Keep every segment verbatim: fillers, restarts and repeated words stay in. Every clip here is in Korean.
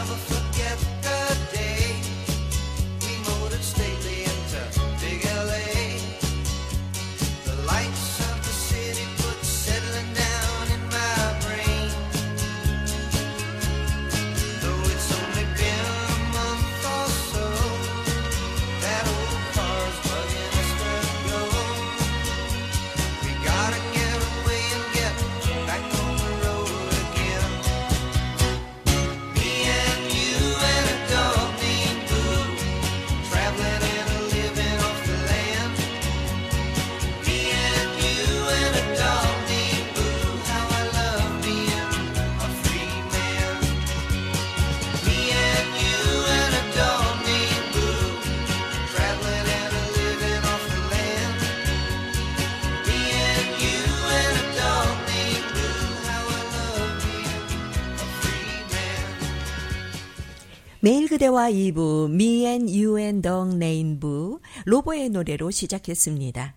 매일 그대와 이 부 Me and You and Dog Named Boo 로보의 노래로 시작했습니다.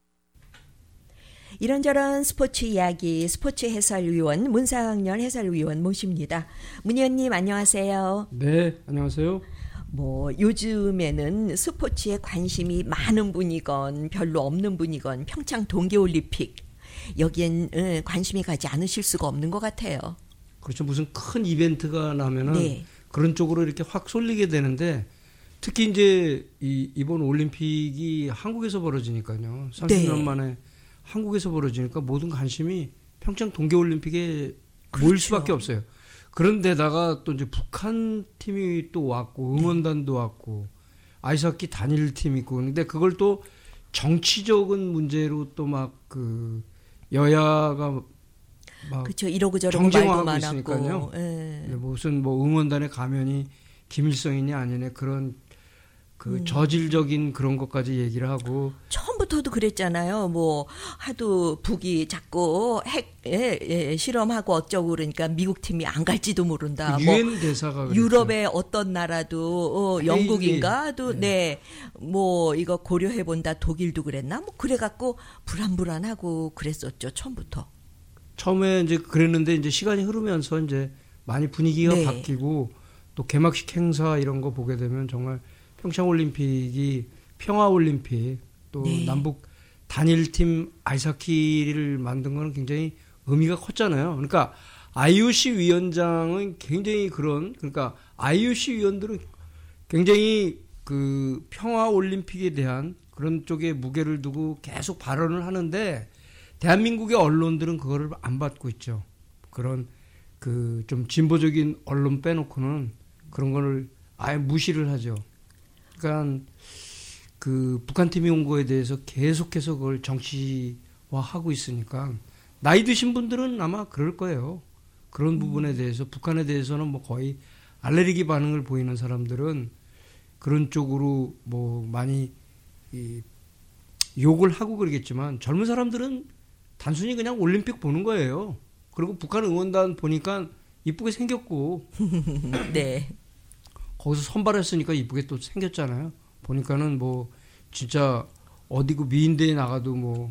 이런저런 스포츠 이야기 스포츠 해설위원 문상열 해설위원 모십니다. 문 의원님 안녕하세요. 네, 안녕하세요. 뭐 요즘에는 스포츠에 관심이 많은 분이건 별로 없는 분이건 평창 동계올림픽 여기엔 관심이 가지 않으실 수가 없는 것 같아요. 그렇죠. 무슨 큰 이벤트가 나면은 네. 그런 쪽으로 이렇게 확 쏠리게 되는데 특히 이제 이, 이번 올림픽이 한국에서 벌어지니까요. 삼십 년 네. 만에 한국에서 벌어지니까 모든 관심이 평창 동계올림픽에 그렇죠. 모일 수밖에 없어요. 그런데다가 또 이제 북한 팀이 또 왔고 응원단도 네. 왔고 아이스하키 단일팀 있고 그런데 그걸 또 정치적인 문제로 또 막 그 여야가 막 그렇죠. 이러고 저러고 말도 많았고 네, 무슨 뭐 응원단의 가면이 김일성이냐 아니냐 그런 그 음. 저질적인 그런 것까지 얘기를 하고 처음부터도 그랬잖아요. 뭐 하도 북이 자꾸 핵 예, 예, 실험하고 어쩌고 그러니까 미국 팀이 안 갈지도 모른다. 그 유엔 뭐 대사가 유럽의 어떤 나라도 어, 영국인가도 네. 네. 뭐 이거 고려해 본다. 독일도 그랬나? 뭐 그래 갖고 불안불안하고 그랬었죠. 처음부터. 처음에 이제 그랬는데 이제 시간이 흐르면서 이제 많이 분위기가 네. 바뀌고 또 개막식 행사 이런 거 보게 되면 정말 평창올림픽이 평화올림픽 또 네. 남북 단일팀 아이스하키를 만든 거는 굉장히 의미가 컸잖아요. 그러니까 아이오씨 위원장은 굉장히 그런 그러니까 아이오씨 위원들은 굉장히 그 평화올림픽에 대한 그런 쪽에 무게를 두고 계속 발언을 하는데 대한민국의 언론들은 그거를 안 받고 있죠. 그런 그 좀 진보적인 언론 빼놓고는 그런 거를 아예 무시를 하죠. 그러니까 그 북한 팀이 온 거에 대해서 계속해서 그걸 정치화하고 있으니까 나이 드신 분들은 아마 그럴 거예요. 그런 부분에 대해서 북한에 대해서는 뭐 거의 알레르기 반응을 보이는 사람들은 그런 쪽으로 뭐 많이 이 욕을 하고 그러겠지만 젊은 사람들은 단순히 그냥 올림픽 보는 거예요. 그리고 북한 응원단 보니까 이쁘게 생겼고 네. 거기서 선발했으니까 이쁘게 또 생겼잖아요. 보니까는 뭐 진짜 어디 그 미인대에 나가도 뭐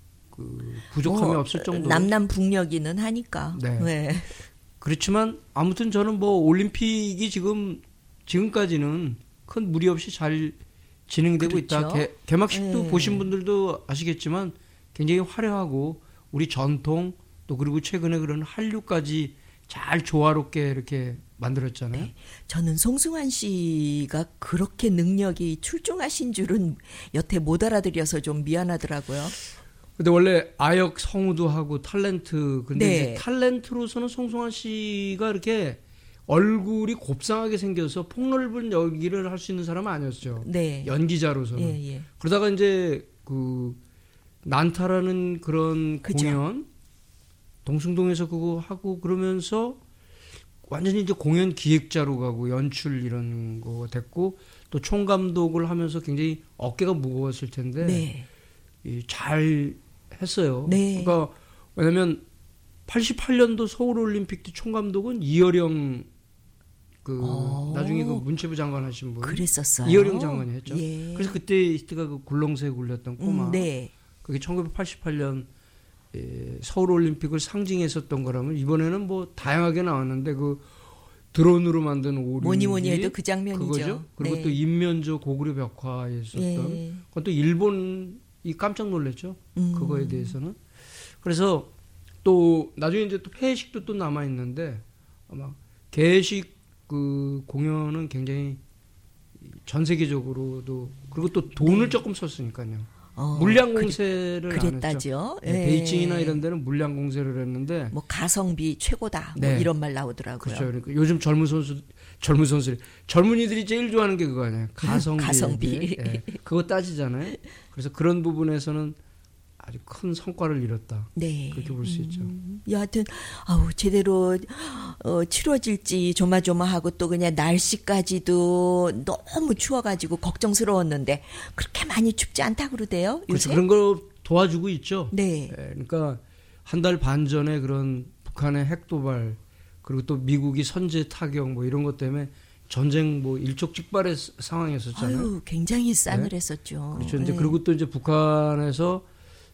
그 부족함이 뭐 없을 정도. 남남북녀기는 하니까. 네. 네. 그렇지만 아무튼 저는 뭐 올림픽이 지금 지금까지는 큰 무리 없이 잘 진행되고 그렇죠. 있다. 개, 개막식도 네. 보신 분들도 아시겠지만 굉장히 화려하고 우리 전통 또 그리고 최근에 그런 한류까지 잘 조화롭게 이렇게 만들었잖아요. 네. 저는 송승환 씨가 그렇게 능력이 출중하신 줄은 여태 못 알아들여서 좀 미안하더라고요. 근데 원래 아역 성우도 하고 탤런트 근데 네. 이제 탤런트로서는 송승환 씨가 이렇게 얼굴이 곱상하게 생겨서 폭넓은 연기를 할 수 있는 사람은 아니었죠. 네. 연기자로서는. 예, 예. 그러다가 이제 그 난타라는 그런 그죠. 공연 동숭동에서 그거 하고 그러면서 완전히 이제 공연 기획자로 가고 연출 이런 거 됐고 또 총감독을 하면서 굉장히 어깨가 무거웠을 텐데 네. 이 잘 했어요. 네. 그러니까 왜냐면 팔십팔 년도 서울올림픽 때 총감독은 이어령 그 오. 나중에 그 문체부 장관 하신 분 그랬었어요. 이어령 장관이 했죠. 예. 그래서 그때 히트가 그 굴렁쇠 굴렸던 꼬마. 음, 네. 그게 천구백팔십팔 년 에, 서울올림픽을 상징했었던 거라면 이번에는 뭐 다양하게 나왔는데 그 드론으로 만든 오륜기. 뭐니 뭐니 해도 그 장면이죠. 그거죠. 그리고 네. 또 인면조 고구려 벽화에 있었던 예. 그것도 일본이 깜짝 놀랐죠. 음. 그거에 대해서는. 그래서 또 나중에 이제 또 폐회식도 또 남아 있는데 아마 개회식 그 공연은 굉장히 전 세계적으로도 그리고 또 돈을 네. 조금 썼으니까요. 어, 물량 공세를 그랬, 안 했죠. 그랬다죠. 네, 예. 베이징이나 이런 데는 물량 공세를 했는데 뭐 가성비 최고다. 네. 뭐 이런 말 나오더라고요. 그렇죠. 그러니까 요즘 젊은 선수 젊은 선수 젊은이들이 제일 좋아하는 게 그거 아니에요. 가성비. 가성비. 네. 그거 따지잖아요. 그래서 그런 부분에서는 아주 큰 성과를 이뤘다. 네. 그렇게 볼 수 있죠. 음, 여하튼 아우 제대로 어, 치러질지 조마조마하고 또 그냥 날씨까지도 너무 추워가지고 걱정스러웠는데 그렇게 많이 춥지 않다 그러대요. 그렇죠. 요새? 그런 걸 도와주고 있죠. 네. 네. 그러니까 한 달 반 전에 그런 북한의 핵도발 그리고 또 미국이 선제 타격 뭐 이런 것 때문에 전쟁 뭐 일촉즉발의 상황이었었잖아요. 아유, 굉장히 싸늘했었죠. 그렇죠. 이제 네. 그리고 또 이제 북한에서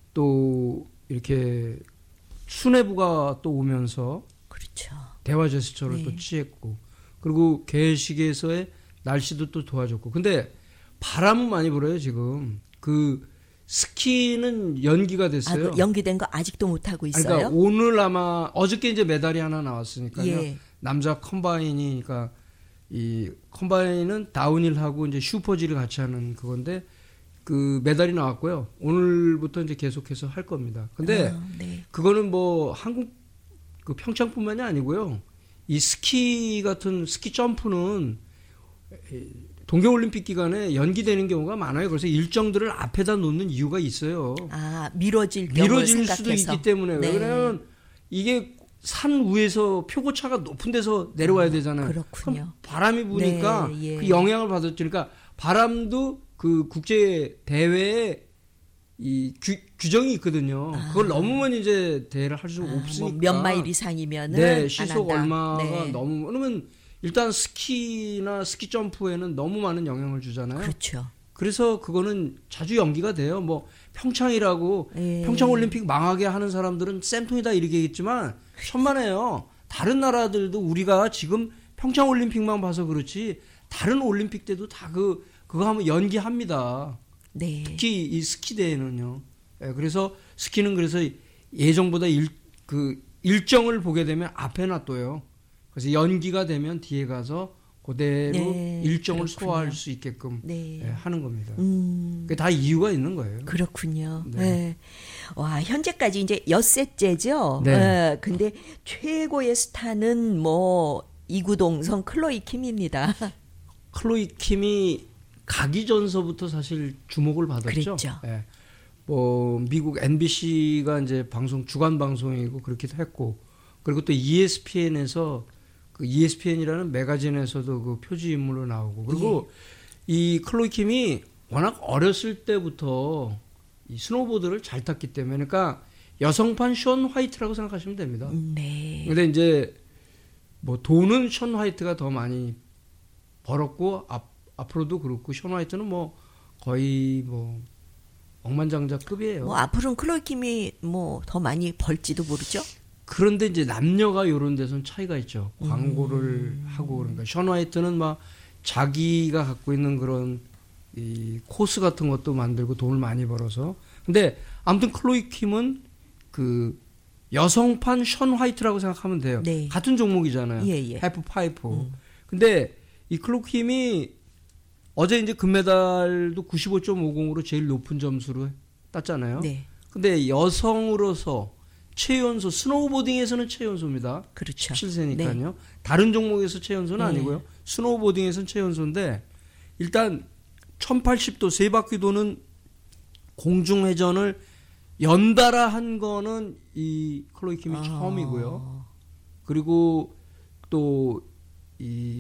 또 이렇게 수뇌부가 또 오면서 그렇죠. 대화 제스처를 네. 또 취했고 그리고 개회식에서의 날씨도 또 도와줬고 근데 바람은 많이 불어요 지금 그 스키는 연기가 됐어요. 아, 그 연기된 거 아직도 못 하고 있어요. 그러니까 오늘 아마 어저께 이제 메달이 하나 나왔으니까요. 예. 남자 컴바인이 그러니까 이 컴바인은 다운힐하고 이제 슈퍼지를 같이 하는 그건데 그 메달이 나왔고요. 오늘부터 이제 계속해서 할 겁니다. 근데 아, 네. 그거는 뭐 한국 그 평창뿐만이 아니고요. 이 스키 같은 스키 점프는 동계올림픽 기간에 연기되는 경우가 많아요. 그래서 일정들을 앞에다 놓는 이유가 있어요. 아, 미뤄질 경우 미뤄질 생각해서. 수도 있기 때문에. 네. 왜냐하면 이게 산 위에서 표고차가 높은 데서 내려와야 되잖아요. 그렇군요. 그럼 바람이 부니까 네, 예. 그 영향을 받았죠. 그러니까 바람도 그 국제 대회에 이 규, 규정이 있거든요. 아. 그걸 넘으면 이제 대회를 할 수 아, 없으니까. 뭐 몇 마일 이상이면은 네, 시속 안 한다. 얼마가 네. 너무 그러면 일단 스키나 스키 점프에는 너무 많은 영향을 주잖아요. 그렇죠. 그래서 그거는 자주 연기가 돼요. 뭐 평창이라고 예. 평창 올림픽 망하게 하는 사람들은 쌤통이다 이렇게 얘기했지만 천만에요. 다른 나라들도 우리가 지금 평창 올림픽만 봐서 그렇지 다른 올림픽 때도 다 그 그거 하면 연기합니다. 네. 특히 이 스키 대회는요. 예, 그래서 스키는 그래서 예정보다 일, 그 일정을 보게 되면 앞에 놔둬요. 그래서 연기가 되면 뒤에 가서 그대로 네, 일정을 그렇군요. 소화할 수 있게끔 네. 예, 하는 겁니다. 음. 그게 다 이유가 있는 거예요. 그렇군요. 네. 네. 와, 현재까지 이제 엿새째죠. 네. 네. 근데 최고의 스타는 뭐 이구동성 클로이 킴입니다. 클로이 킴이 가기 전서부터 사실 주목을 받았죠. 그랬죠. 예. 뭐 미국 엠비씨가 이제 방송 주간 방송이고 그렇기도 했고 그리고 또 이에스피엔에서 그 이에스피엔이라는 매거진에서도 그 표지 인물로 나오고 그리고 예. 이 클로이 킴이 워낙 어렸을 때부터 이 스노보드를 잘 탔기 때문에 그러니까 여성판 션 화이트라고 생각하시면 됩니다. 네. 근데 이제 뭐 돈은 션 화이트가 더 많이 벌었고 앞, 앞으로도 그렇고 션 화이트는 뭐 거의 뭐 억만장자급이에요. 뭐 앞으로는 클로이 킴이 뭐 더 많이 벌지도 모르죠. 그런데 이제 남녀가 이런 데서는 차이가 있죠. 광고를 음. 하고 그러니까 션 화이트는 막 자기가 갖고 있는 그런 이 코스 같은 것도 만들고 돈을 많이 벌어서. 근데 아무튼 클로이 킴은 그 여성판 션 화이트라고 생각하면 돼요. 네. 같은 종목이잖아요. 예, 예. 해프 파이프. 음. 근데 이 클로이 킴이 어제 이제 금메달도 구십오 점 오공으로 제일 높은 점수를 땄잖아요. 네. 근데 여성으로서 최연소, 스노우보딩에서는 최연소입니다. 그렇죠. 십칠 세니까요. 네. 다른 종목에서 최연소는 네. 아니고요. 스노우보딩에서는 최연소인데 일단 천팔십 도 세 바퀴 도는 공중회전을 연달아 한 거는 이 클로이 킴이 아. 처음이고요. 그리고 또 이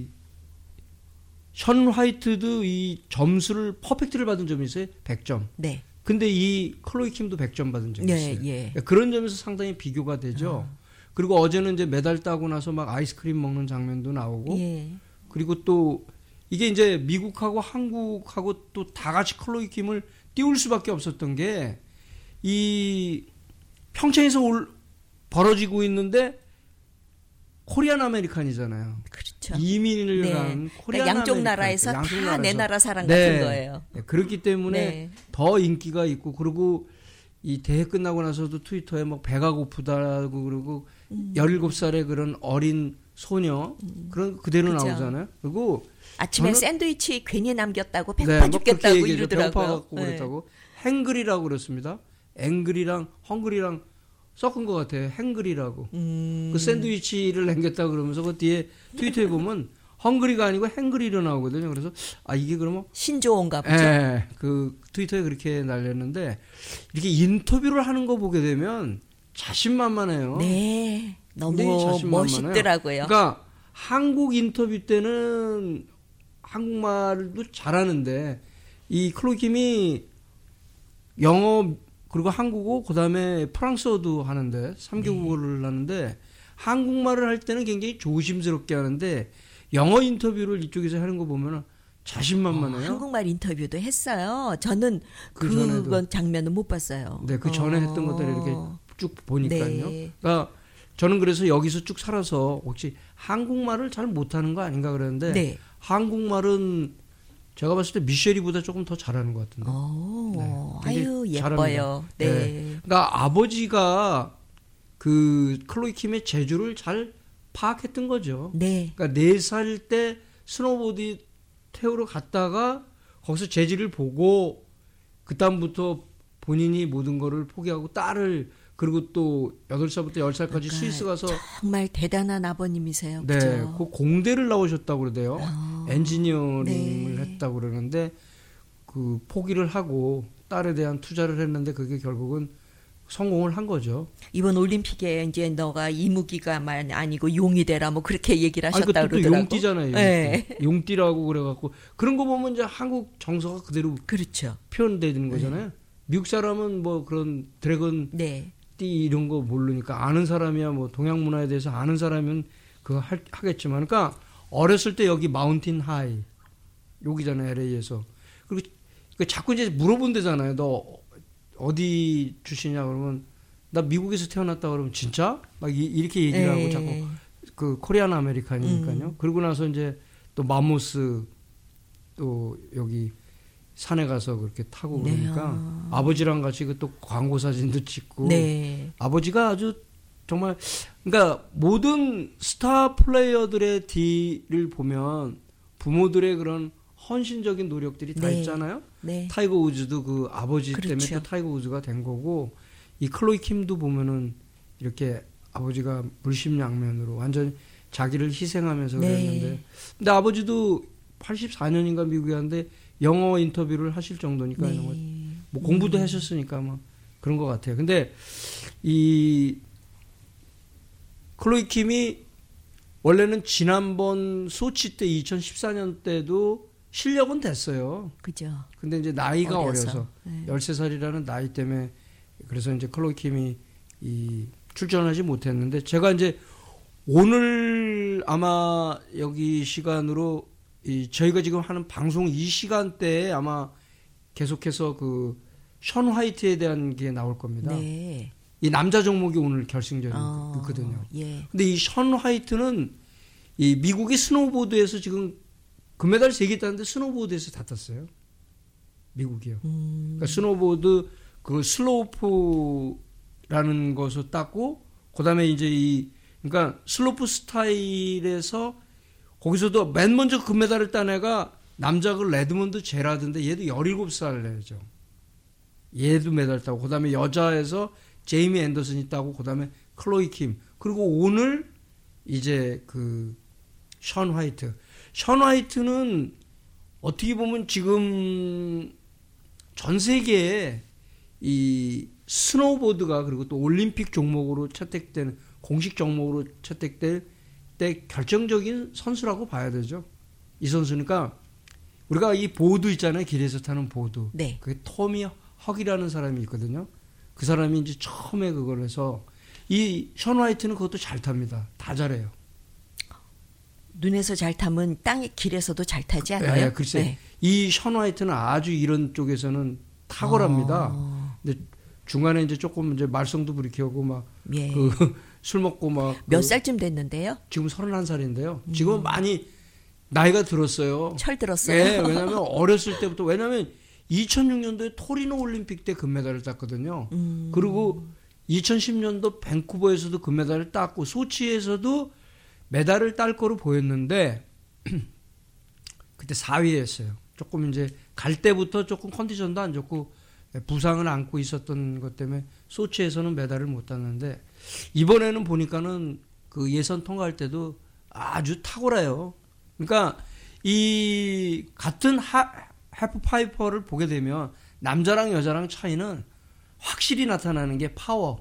션 화이트도 이 점수를 퍼펙트를 받은 점이 있어요. 백 점. 네. 근데 이 클로이 킴도 백 점 받은 적이 네, 있어요. 예. 그러니까 그런 점에서 상당히 비교가 되죠. 아. 그리고 어제는 이제 메달 따고 나서 막 아이스크림 먹는 장면도 나오고 예. 그리고 또 이게 이제 미국하고 한국하고 또 다 같이 클로이 킴을 띄울 수밖에 없었던 게 이 평창에서 올, 벌어지고 있는데 코리안 아메리칸이잖아요. 그렇죠. 이민을 네. 간 코리안 그러니까 양쪽 아메리칸. 나라에서 양쪽 다 내 나라 사랑 네. 같은 거예요. 네. 그렇기 때문에 네. 더 인기가 있고 그리고 이 대회 끝나고 나서도 트위터에 막 배가 고프다고 그러고 음. 열일곱 살의 그런 어린 소녀 음. 그런 그대로 그쵸. 나오잖아요. 그리고 아침에 저는- 샌드위치 괜히 남겼다고 배고파 네, 뭐 죽겠다고 그렇게 얘기해서 배고파 이러더라고요. 갖고 네. 그랬다고 행글이라고 그랬습니다. 앵글이랑 헝글이랑 섞은 것 같아요. 행글이라고. 음. 그 샌드위치를 남겼다 그러면서 그 뒤에 트위터에 보면 헝글이가 아니고 행글이로 나오거든요. 그래서 아 이게 그러면 신조어인가 보죠. 예, 그 트위터에 그렇게 날렸는데 이렇게 인터뷰를 하는 거 보게 되면 자신만만해요. 네. 너무 굉장히 자신만만해요. 멋있더라고요. 그러니까 한국 인터뷰 때는 한국말도 잘하는데 이 클로이 킴이 영어 그리고 한국어 그다음에 프랑스어도 하는데 삼 개국어를 네. 하는데 한국말을 할 때는 굉장히 조심스럽게 하는데 영어 인터뷰를 이쪽에서 하는 거 보면은 자신만만해요. 어, 한국말 인터뷰도 했어요. 저는 그 그건 전에도. 장면은 못 봤어요. 네, 그 전에 어. 했던 것들을 이렇게 쭉 보니까요. 네. 그러니까 저는 그래서 여기서 쭉 살아서 혹시 한국말을 잘 못하는 거 아닌가 그랬는데 네. 한국말은 제가 봤을 때 미셸이보다 조금 더 잘하는 것 같은데. 오, 네, 아유 굉장히 예뻐요. 잘합니다. 네. 네. 그러니까 아버지가 그 클로이 킴의 재주를 잘 파악했던 거죠. 네. 그러니까 네 살 때 스노보드 태우러 갔다가 거기서 재질을 보고 그다음부터 본인이 모든 거를 포기하고 딸을 그리고 또 여덟 살부터 열 살까지 그러니까 스위스 가서 정말 대단한 아버님이세요. 네, 그죠? 그 공대를 나오셨다고 그러대요. 아, 엔지니어링을 네. 했다고 그러는데 그 포기를 하고 딸에 대한 투자를 했는데 그게 결국은 성공을 한 거죠. 이번 올림픽에 이제 너가 이무기가만 아니고 용이 되라 뭐 그렇게 얘기를 아니, 하셨다 그것도 그러더라고. 용띠잖아요. 용띠. 네. 용띠라고 그래갖고 그런 거 보면 이제 한국 정서가 그대로 그렇죠. 표현되는 거잖아요. 미국 사람은 뭐 그런 드래곤 네. 띠 이런 거 모르니까 아는 사람이야 뭐 동양 문화에 대해서 아는 사람은 그거 할, 하겠지만 그러니까 어렸을 때 여기 마운틴 하이 여기잖아요. 엘에이에서 그리고 그 자꾸 이제 물어본대잖아요. 너 어디 출신이냐 그러면 나 미국에서 태어났다 그러면 진짜 막 이, 이렇게 얘기를 하고 에이. 자꾸 그 코리안 아메리칸이니까요. 음. 그러고 나서 이제 또 마모스 또 여기 산에 가서 그렇게 타고 네. 그러니까 아. 아버지랑 같이 그 또 광고 사진도 찍고 네. 아버지가 아주 정말 그러니까 모든 스타 플레이어들의 뒤를 보면 부모들의 그런 헌신적인 노력들이 다 네. 있잖아요. 네. 타이거 우즈도 그 아버지 그렇죠. 때문에 또 타이거 우즈가 된 거고 이 클로이 킴도 보면은 이렇게 아버지가 물심양면으로 완전 자기를 희생하면서 네. 그랬는데 근데 아버지도 팔십사 년인가 미국에 왔는데 영어 인터뷰를 하실 정도니까 네. 뭐 공부도 음. 하셨으니까 뭐 그런 것 같아요. 근데 이 클로이 킴이 원래는 지난번 소치 때 이천십사 년 때도 실력은 됐어요. 그죠. 근데 이제 나이가 어려서. 어려서 네. 열세 살이라는 나이 때문에 그래서 이제 클로이 킴이 이 출전하지 못했는데 제가 이제 오늘 아마 여기 시간으로 이 저희가 지금 하는 방송 이 시간대에 아마 계속해서 그 션 화이트에 대한 게 나올 겁니다. 네. 이 남자 종목이 오늘 결승전이거든요. 어, 예. 근데 이 션 화이트는 이 미국의 스노보드에서 지금 금메달 세 개 땄는데 스노보드에서 다 땄어요. 미국이요. 음. 그러니까 스노보드 그 슬로프라는 것을 땄고 그다음에 이제 이 그러니까 슬로프 스타일에서 거기서도 맨 먼저 금메달을 딴 애가 남자 그 레드먼드 제라드인데 얘도 열일곱 살이죠. 얘도 메달 따고 그다음에 여자에서 제이미 앤더슨이 따고 그다음에 클로이 킴 그리고 오늘 이제 그 션 화이트. 션 화이트는 어떻게 보면 지금 전 세계에 이 스노보드가 그리고 또 올림픽 종목으로 채택되는 공식 종목으로 채택될 때 결정적인 선수라고 봐야 되죠. 이 선수니까 우리가 이 보드 있잖아요. 길에서 타는 보드. 네. 그게 토미 헉이라는 사람이 있거든요. 그 사람이 이제 처음에 그걸 해서 이 션 화이트는 그것도 잘 탑니다. 다 잘해요. 눈에서 잘 타면 땅의 길에서도 잘 타지 않아요? 네, 글쎄. 네. 이 션 화이트는 아주 이런 쪽에서는 탁월합니다. 어, 근데 중간에 이제 조금 이제 말썽도 부리켜고 막 예. 그 술 먹고 막. 몇 그, 살쯤 됐는데요? 지금 서른한 살인데요. 지금은 음. 많이 나이가 들었어요. 철 들었어요. 네, 왜냐하면 어렸을 때부터, 왜냐하면 이천육 년도에 토리노 올림픽 때 금메달을 땄거든요. 음. 그리고 이천십 년도 밴쿠버에서도 금메달을 땄고 소치에서도 메달을 딸 거로 보였는데 그때 사 위였어요. 조금 이제 갈 때부터 조금 컨디션도 안 좋고 부상을 안고 있었던 것 때문에 소치에서는 메달을 못 땄는데 이번에는 보니까는 그 예선 통과할 때도 아주 탁월해요. 그러니까 이 같은 하, 해프파이퍼를 보게 되면 남자랑 여자랑 차이는 확실히 나타나는 게 파워.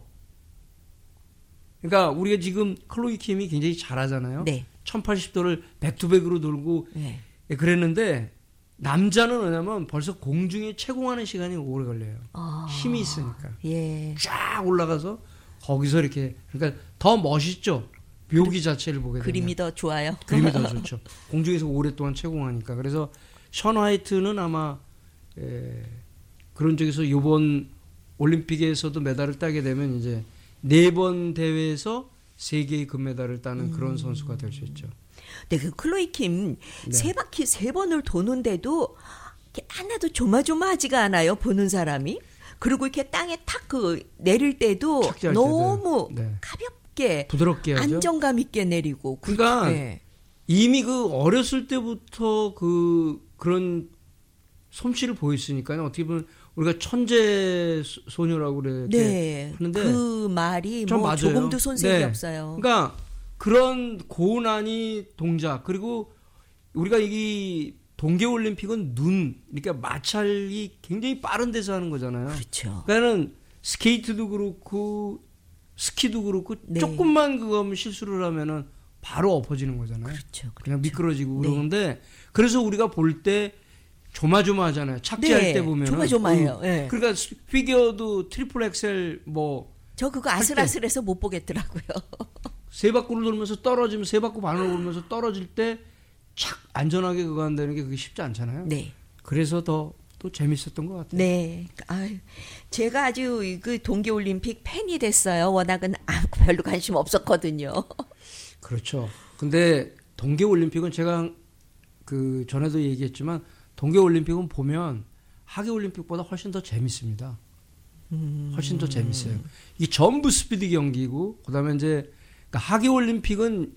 그러니까 우리가 지금 클로이 킴이 굉장히 잘하잖아요. 네. 천팔십 도를 백투백으로 돌고 네. 그랬는데 남자는 왜냐면 벌써 공중에 채공하는 시간이 오래 걸려요. 아, 힘이 있으니까. 예. 쫙 올라가서 거기서 이렇게 그러니까 더 멋있죠. 묘기 자체를 보게 되면. 그림이 더 좋아요. 그림이 더 좋죠. 공중에서 오랫동안 채공하니까. 그래서 션 화이트는 아마 에, 그런 쪽에서 이번 올림픽에서도 메달을 따게 되면 이제 네 번 대회에서 세 개의 금메달을 따는 음. 그런 선수가 될 수 있죠. 네, 그 클로이 킴 세 네. 바퀴 세 번을 도는데도 하나도 조마조마하지가 않아요. 보는 사람이. 그리고 이렇게 땅에 탁 그 내릴 때도 너무 네. 가볍게 부드럽게 하죠. 안정감 있게 내리고. 그러니까 네. 이미 그 어렸을 때부터 그 그런 솜씨를 보였으니까요. 어떻게 보면 우리가 천재 소녀라고 그래. 네. 하는데 그 말이 뭐 맞아요. 조금도 손색이 네. 없어요. 그러니까 그런 고난이 동작 그리고 우리가 이 동계올림픽은 눈 그러니까 마찰이 굉장히 빠른 데서 하는 거잖아요. 그렇죠. 그러니까는 스케이트도 그렇고 스키도 그렇고 네. 조금만 그거 실수를 하면은 바로 엎어지는 거잖아요. 그렇죠. 그렇죠. 그냥 미끄러지고 네. 그러는데 그래서 우리가 볼 때 조마조마하잖아요. 착지할 네, 때 보면 조마조마해요. 네. 그러니까 피겨도 트리플 엑셀 뭐 저 그거 아슬아슬해서 못 보겠더라고요. 세 바퀴를 돌면서 떨어지면 세 바퀴 반을 돌면서 떨어질 때 착 안전하게 그거 한다는 게 그게 쉽지 않잖아요. 네. 그래서 더 또 재밌었던 것 같아요. 네. 아유, 제가 아주 그 동계올림픽 팬이 됐어요. 워낙은 아, 별로 관심 없었거든요. 그렇죠. 근데 동계올림픽은 제가 그 전에도 얘기했지만 동계올림픽은 보면 하계올림픽보다 훨씬 더 재밌습니다. 음. 훨씬 더 재밌어요. 이게 전부 스피드 경기고 그다음에 이제 그러니까 하계올림픽은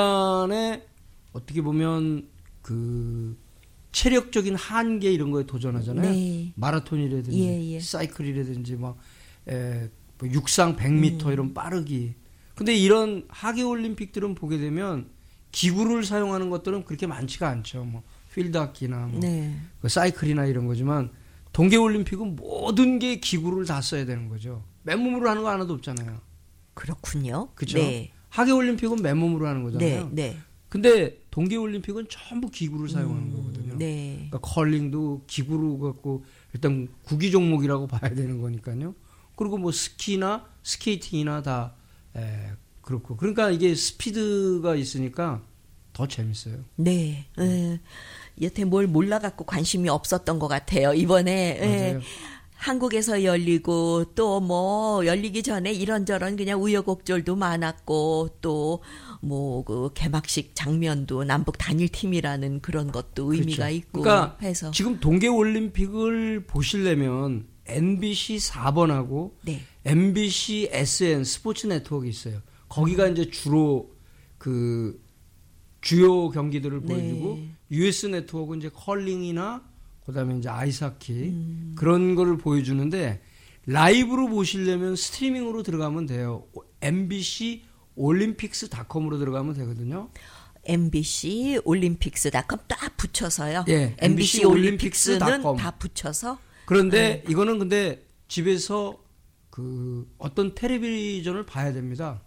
인간의 어떻게 보면 그 체력적인 한계 이런 거에 도전하잖아요. 네. 마라톤이라든지 예, 예. 사이클이라든지 막 에, 뭐 육상 백 미터 음. 이런 빠르기. 근데 이런 하계올림픽들은 보게 되면 기구를 사용하는 것들은 그렇게 많지가 않죠. 뭐 필드하키나 뭐 네. 그 사이클이나 이런 거지만 동계올림픽은 모든 게 기구를 다 써야 되는 거죠. 맨몸으로 하는 거 하나도 없잖아요. 그렇군요. 그렇죠. 네. 하계올림픽은 맨몸으로 하는 거잖아요. 네. 네. 근데 동계올림픽은 전부 기구를 사용하는 음, 거거든요. 네. 그러니까 컬링도 기구로 갖고 일단 구기 종목이라고 봐야 되는 거니까요. 그리고 뭐 스키나 스케이팅이나 다 에, 그렇고 그러니까 이게 스피드가 있으니까 더 재밌어요. 네. 에, 여태 뭘 몰라갖고 관심이 없었던 것 같아요. 이번에 에, 한국에서 열리고 또 뭐 열리기 전에 이런저런 그냥 우여곡절도 많았고 또 뭐 그 개막식 장면도 남북 단일팀이라는 그런 것도 의미가 그렇죠. 있고 그러니까 해서 지금 동계올림픽을 보시려면 엠비씨 사 번하고 네. 엠비씨 에스엔 스포츠 네트워크 있어요. 거기가 이제 주로 그 주요 경기들을 보여주고 네. 유에스 네트워크는 이제 컬링이나 그다음에 이제 아이스하키 음. 그런 거를 보여주는데 라이브로 보시려면 스트리밍으로 들어가면 돼요. 엠비씨 올림픽스 닷컴으로 들어가면 되거든요. 엠비씨 올림픽스 닷컴 딱 붙여서요. 예, 엠비씨 올림픽스는 다 붙여서. 그런데 네. 이거는 근데 집에서 그 어떤 텔레비전을 봐야 됩니다.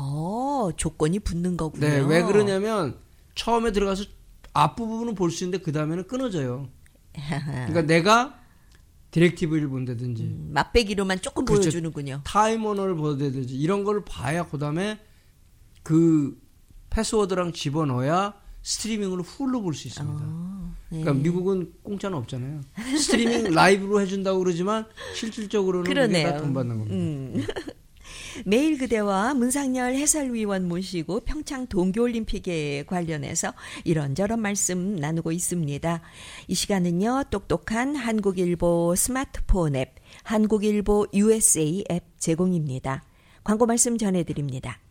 어, 조건이 붙는 거군요. 네, 왜 그러냐면 처음에 들어가서 앞부분은 볼 수 있는데 그 다음에는 끊어져요. 그러니까 내가 디렉티브를 본다든지 음, 맛배기로만 조금 그렇죠. 보여주는군요. 타임워너를 보다든지 이런 걸 봐야 그 다음에 그 패스워드랑 집어넣어야 스트리밍으로 풀로 볼 수 있습니다. 어, 네. 그러니까 미국은 공짜는 없잖아요. 스트리밍 라이브로 해준다고 그러지만 실질적으로는 우리가 돈 받는 겁니다. 음. 매일 그대와 문상열 해설위원 모시고 평창 동계올림픽에 관련해서 이런저런 말씀 나누고 있습니다. 이 시간은요, 똑똑한 한국일보 스마트폰 앱, 한국일보 유에스에이 앱 제공입니다. 광고 말씀 전해드립니다.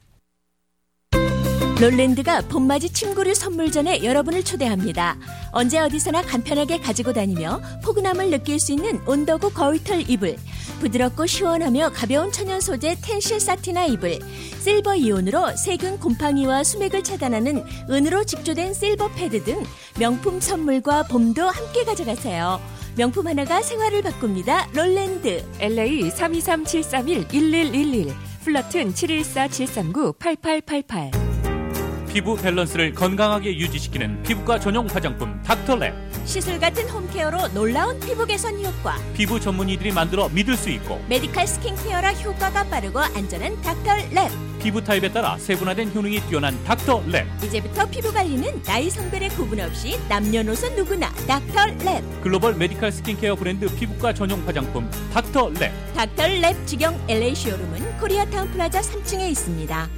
롤랜드가 봄맞이 침구류 선물전에 여러분을 초대합니다. 언제 어디서나 간편하게 가지고 다니며 포근함을 느낄 수 있는 온더구 거위털 이불, 부드럽고 시원하며 가벼운 천연 소재 텐실 사티나 이불, 실버 이온으로 세균 곰팡이와 수맥을 차단하는 은으로 직조된 실버 패드 등 명품 선물과 봄도 함께 가져가세요. 명품 하나가 생활을 바꿉니다. 롤랜드. 엘에이 삼이삼 칠삼일 일일일일, 플러튼 칠일사 칠삼구 팔팔팔팔. 피부 밸런스를 건강하게 유지시키는 피부과 전용 화장품 닥터랩. 시술 같은 홈케어로 놀라운 피부 개선 효과. 피부 전문의들이 만들어 믿을 수 있고 메디칼 스킨케어라 효과가 빠르고 안전한 닥터랩. 피부 타입에 따라 세분화된 효능이 뛰어난 닥터랩. 이제부터 피부 관리는 나이 성별에 구분 없이 남녀노소 누구나 닥터랩. 글로벌 메디칼 스킨케어 브랜드 피부과 전용 화장품 닥터랩. 닥터랩 직영 엘에이 쇼룸은 코리아타운 플라자 삼 층에 있습니다.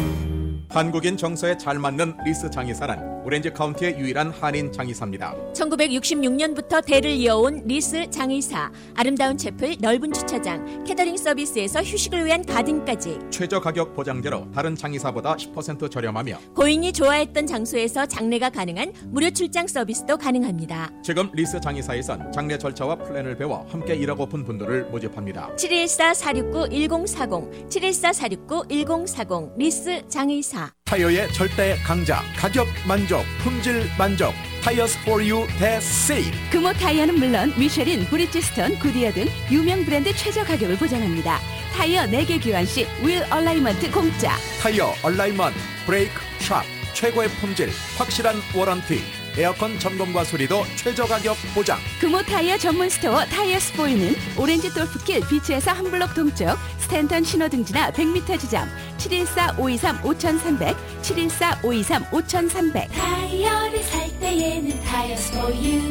한국인 정서에 잘 맞는 리스 장의사란 오렌지 카운티의 유일한 한인 장의사입니다. 천구백육십육 년부터 대를 이어온 리스 장의사. 아름다운 채플, 넓은 주차장, 캐터링 서비스에서 휴식을 위한 가든까지 최저 가격 보장제로 다른 장의사보다 십 퍼센트 저렴하며 고객이 좋아했던 장소에서 장례가 가능한 무료 출장 서비스도 가능합니다. 지금 리스 장의사에선 장례 절차와 플랜을 배워 함께 일하고픈 분들을 모집합니다. 칠일사 사육구 일공사공, 칠일사 사육구 일공사공 리스 장의사. 타이어의 절대 강자, 가격 만족, 품질 만족, 타이어스 포 유 대세일. 금호 타이어는 물론 미쉐린, 브리지스톤, 구디어 등 유명 브랜드 최저 가격을 보장합니다. 타이어 네 개 교환 시 윌 얼라이먼트 공짜. 타이어 얼라이먼트, 브레이크, 샵, 최고의 품질, 확실한 워런티, 에어컨 점검과 수리도 최저 가격 보장. 금호 타이어 전문 스토어 타이어스 포유는 오렌지 돌프길 비치에서 한 블록 동쪽, 스탠턴 신호등지나 백 미터 지점, 칠일사 오이삼 오삼삼공, 칠일사 오이삼 오삼삼공. 타이어를 살 때에는 타이어스 포유.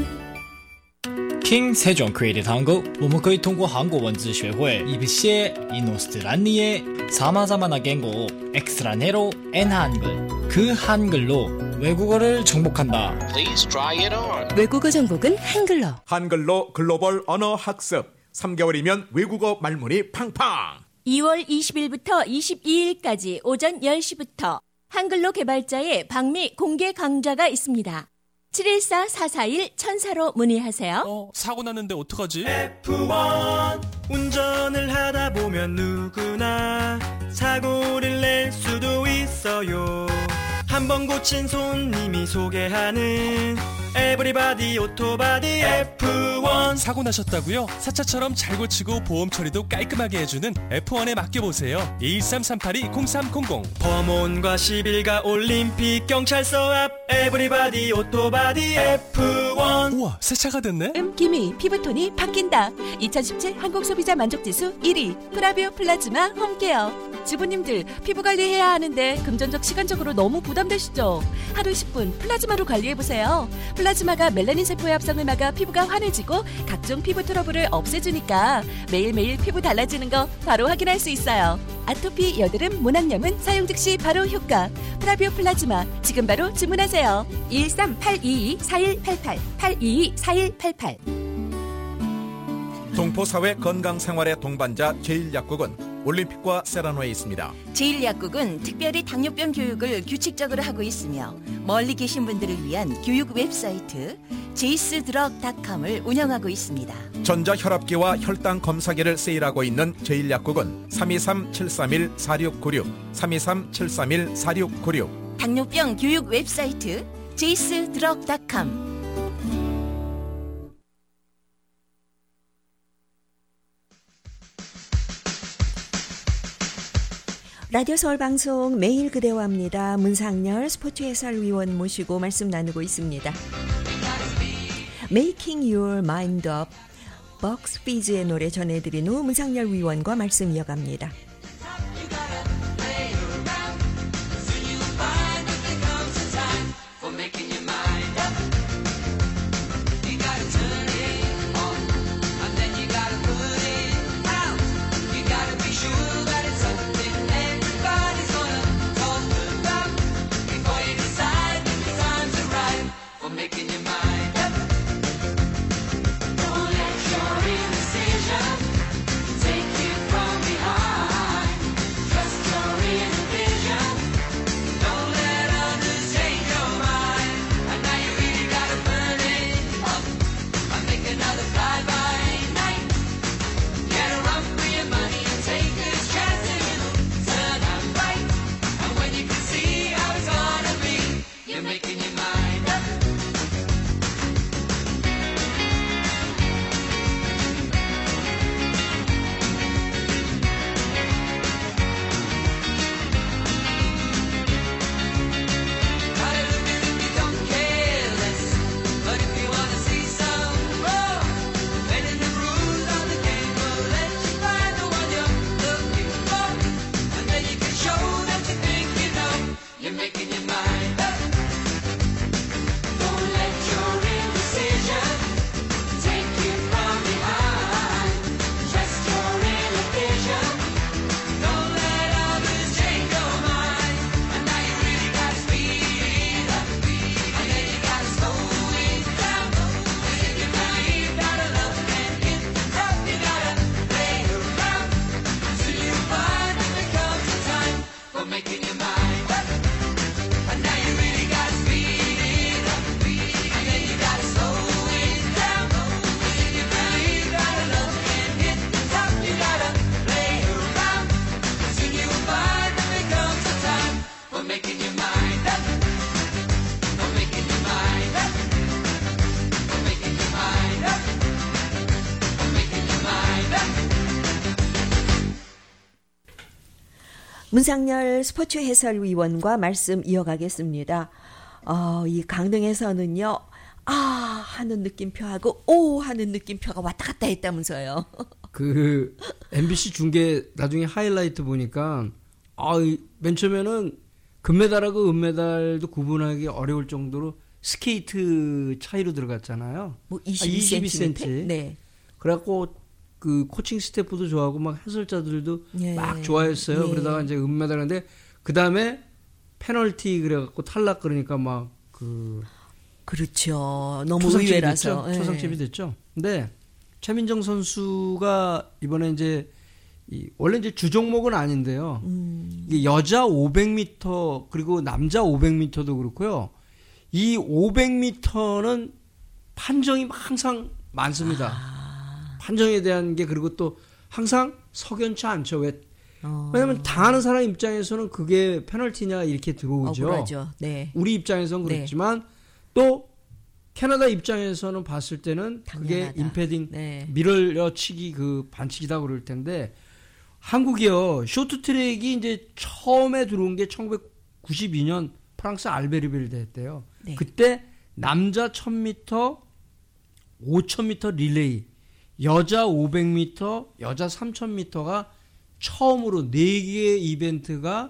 King 세종 created 한국， 我们可以通过韩国文字学会一些이노스트라니의 사마자마나言語を 엑스트라네로 엔 한글. 그 한글로 외국어를 정복한다. Please try it on. 외국어 정복은 한글로. 한글로 글로벌 언어 학습. 삼 개월이면 외국어 말문이 팡팡. 이월 이십일부터 이십이일까지 오전 열 시부터 한글로 개발자의 방미 공개 강좌가 있습니다. 칠일사 사사일 천사로 문의하세요. 어, 사고 났는데 어떡하지? 에프원 운전을 하다 보면 누구나 사고를 낼 수도 있어요. 한번 고친 손님이 소개하는 에브리바디 오토바디 에프원. 사고 나셨다고요? 사차처럼 잘 고치고 보험 처리도 깔끔하게 해주는 에프원에 맡겨보세요. 일삼삼팔이 공삼공공. 범온과 십일가 올림픽 경찰서 앞 에브리바디 오토바디 에프원. 우와, 새 차가 됐네? 음기미 피부톤이 바뀐다. 이천십칠 한국소비자 만족지수 일 위 프라비오 플라즈마 홈케어. 주부님들 피부관리해야 하는데 금전적 시간적으로 너무 부담되시죠? 하루 십 분 플라즈마로 관리해보세요. 플라즈마가 멜라닌 세포의 합성을 막아 피부가 환해지고 각종 피부 트러블을 없애주니까 매일매일 피부 달라지는 거 바로 확인할 수 있어요. 아토피, 여드름, 모낭염은 사용 즉시 바로 효과. 프라비오 플라즈마 지금 바로 주문하세요. 일삼 팔이이 사일팔팔 팔이이 사일팔팔. 동포사회 건강생활의 동반자 제일약국은 올림픽과 세라노에 있습니다. 제일약국은 특별히 당뇨병 교육을 규칙적으로 하고 있으며 멀리 계신 분들을 위한 교육 웹사이트 제이스 드럭 닷컴을 운영하고 있습니다. 전자혈압계와 혈당 검사기를 세일하고 있는 제일약국은 삼이삼 칠삼일 사육구육 삼이삼 칠삼일 사육구육. 당뇨병 교육 웹사이트 제이스 드럭 닷컴. 라디오 서울 방송 매일 그대와 합니다. 문상열 스포츠 해설위원 모시고 말씀 나누고 있습니다. Making Your Mind Up, 벅스 피즈의 노래 전해드린 후 문상열 위원과 말씀 이어갑니다. Something for making your mind up. Don't let your indecision take you from behind. Trust your inner vision. Don't let others change your mind. And now you really gotta burn it up and make another fly-by night. Get a run for your money and take this chance and it'll turn out right. And when you can see how it's gonna be, you're making your mind up. Try to look as if you don't care less, but if you wanna see some more, bending the rules of the game will let you find the one you're looking for, and then you can show that you think you know you're making your mind up. Don't let your indecision take you from behind. Trust your inner vision. Don't let others change your mind. And now you really gotta speed up, and then you gotta slow it down. Cause if you really gotta love and hit the top, you gotta play around. Till you find that there comes a time for making your mind up. And now you really gotta speed it up, and then you gotta slow it down. Cause if you really gotta love and hit the top, you gotta play around. Soon you will find that there comes a time for making your mind up. For making your mind up. For making your mind up. For making your mind up. 문상열 스포츠 해설위원과 말씀 이어가겠습니다. 어, 이 강릉에서는요, 아 하는 느낌표하고 오 하는 느낌표가 왔다 갔다 했다면서요. 그 엠비씨 중계 나중에 하이라이트 보니까 아, 맨 처음에는 금메달하고 은메달도 구분하기 어려울 정도로 스케이트 차이로 들어갔잖아요. 뭐 아, 이십이 이십이 센티미터? 센티미터. 네. 그래갖고 그 코칭 스태프도 좋아하고 막 해설자들도 예. 막 좋아했어요. 예. 그러다가 이제 은메달인데 그 다음에 페널티 그래갖고 탈락 그러니까 막 그 그렇죠. 너무 초상집이 의외라서. 됐죠. 초상집이 예. 됐죠. 근데 최민정 선수가 이번에 이제 이 원래 이제 주 종목은 아닌데요. 음. 이게 여자 오백 미터 그리고 남자 오백 미터도 그렇고요. 이 오백 미터는 판정이 항상 많습니다. 아. 판정에 대한 게 그리고 또 항상 석연치 않죠. 왜? 어. 왜냐하면 당하는 사람 입장에서는 그게 페널티냐 이렇게 들어오죠. 억울하죠. 네. 우리 입장에서는 네. 그렇지만 또 캐나다 입장에서는 봤을 때는 당연하다. 그게 임패딩 네. 밀어치기 그 반칙이다 그럴 텐데 한국이요 쇼트트랙이 이제 처음에 들어온 게 천구백구십이 년 프랑스 알베르빌 대회 때요. 네. 그때 남자 천 미터, 오천 미터 릴레이, 여자 오백 미터, 여자 삼천 미터가 처음으로 네 개의 이벤트가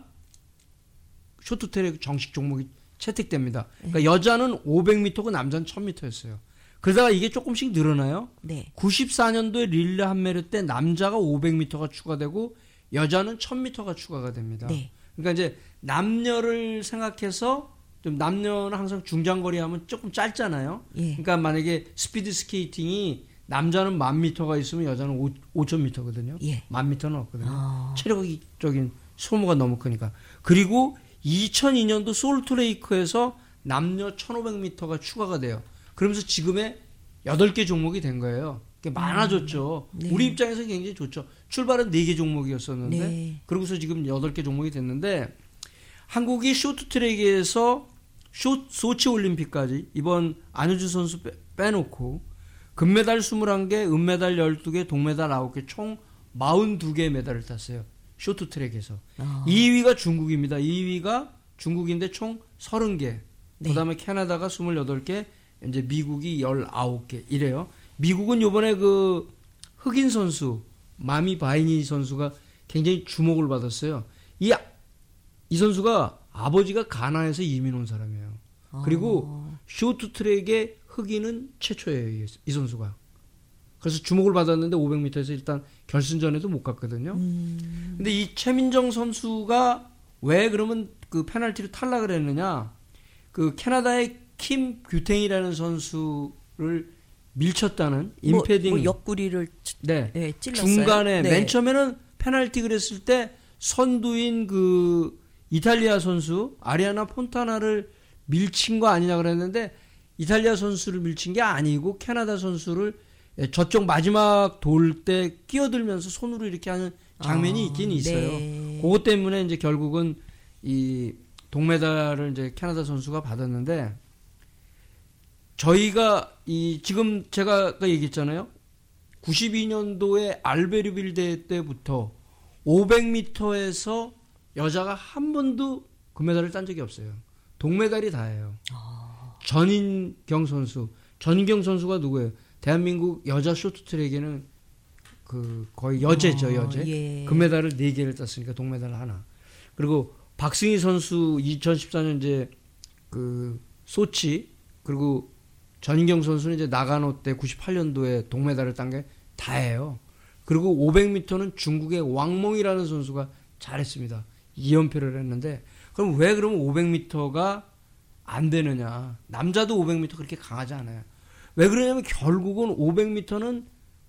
쇼트트랙 정식 종목이 채택됩니다. 그러니까 네. 여자는 오백 미터고 남자는 천 미터였어요. 그러다가 이게 조금씩 늘어나요. 네. 구십사 년도에 릴레 한메르 때 남자가 오백 미터가 추가되고 여자는 천 미터가 추가가 됩니다. 네. 그러니까 이제 남녀를 생각해서 좀 남녀는 항상 중장거리 하면 조금 짧잖아요. 예. 그러니까 만약에 스피드 스케이팅이 남자는 만 미터가 있으면 여자는 오천 미터거든요. 예. 만 미터는 없거든요. 어. 체력적인 소모가 너무 크니까. 그리고 이천이 년도 솔트레이크에서 남녀 천오백 미터가 추가가 돼요. 그러면서 지금의 여덟 개 종목이 된 거예요. 많아졌죠. 네. 우리 입장에서 굉장히 좋죠. 출발은 네 개 종목이었었는데 네. 그러고서 지금 여덟 개 종목이 됐는데 한국이 쇼트트랙에서 쇼, 소치 올림픽까지 이번 안효주 선수 빼, 빼놓고 금메달 이십일 개, 은메달 열두 개, 동메달 아홉 개 총 사십이 개의 메달을 땄어요. 쇼트트랙에서. 어. 이 위가 중국입니다. 이 위가 중국인데 총 서른 개. 네. 그다음에 캐나다가 이십팔 개, 이제 미국이 십구 개 이래요. 미국은 요번에 그 흑인 선수 마미 바이니 선수가 굉장히 주목을 받았어요. 이, 이 선수가 아버지가 가나에서 이민 온 사람이에요. 그리고 어. 쇼트트랙의 흑인은 최초예요. 이 선수가. 그래서 주목을 받았는데 오백 미터에서 일단 결승전에도 못 갔거든요. 음. 근데 이 최민정 선수가 왜 그러면 그 페널티로 탈락을 했느냐? 그 캐나다의 킴 규탱이라는 선수를 밀쳤다는 임패딩 뭐, 뭐 옆구리를 네. 네, 찔렀어요. 중간에 네. 맨 처음에는 페널티 그랬을 때 선두인 그 이탈리아 선수 아리아나 폰타나를 밀친 거 아니냐 그랬는데 이탈리아 선수를 밀친 게 아니고 캐나다 선수를 저쪽 마지막 돌 때 끼어들면서 손으로 이렇게 하는 장면이 아, 있긴 있어요. 네. 그것 때문에 이제 결국은 이 동메달을 이제 캐나다 선수가 받았는데 저희가 이 지금 제가 아까 얘기했잖아요. 구십이 년도에 알베르빌 대회 때부터 오백 미터에서 여자가 한 번도 금메달을 딴 적이 없어요. 동메달이 다예요. 아. 전인경 선수. 전인경 선수가 누구예요? 대한민국 여자 쇼트트랙에는 그 거의 여제죠, 여제. 어, 예. 금메달을 네 개를 땄으니까 동메달 하나. 그리고 박승희 선수 이천십사 년 이제 그 소치 그리고 전인경 선수는 이제 나가노 때 구십팔 년도에 동메달을 딴 게 다예요. 그리고 오백 미터는 중국의 왕몽이라는 선수가 잘했습니다. 이 연패를 했는데 그럼 왜 그러면 오백 미터가 안 되느냐? 남자도 오백 미터 그렇게 강하지 않아요. 왜 그러냐면 결국은 오백 미터는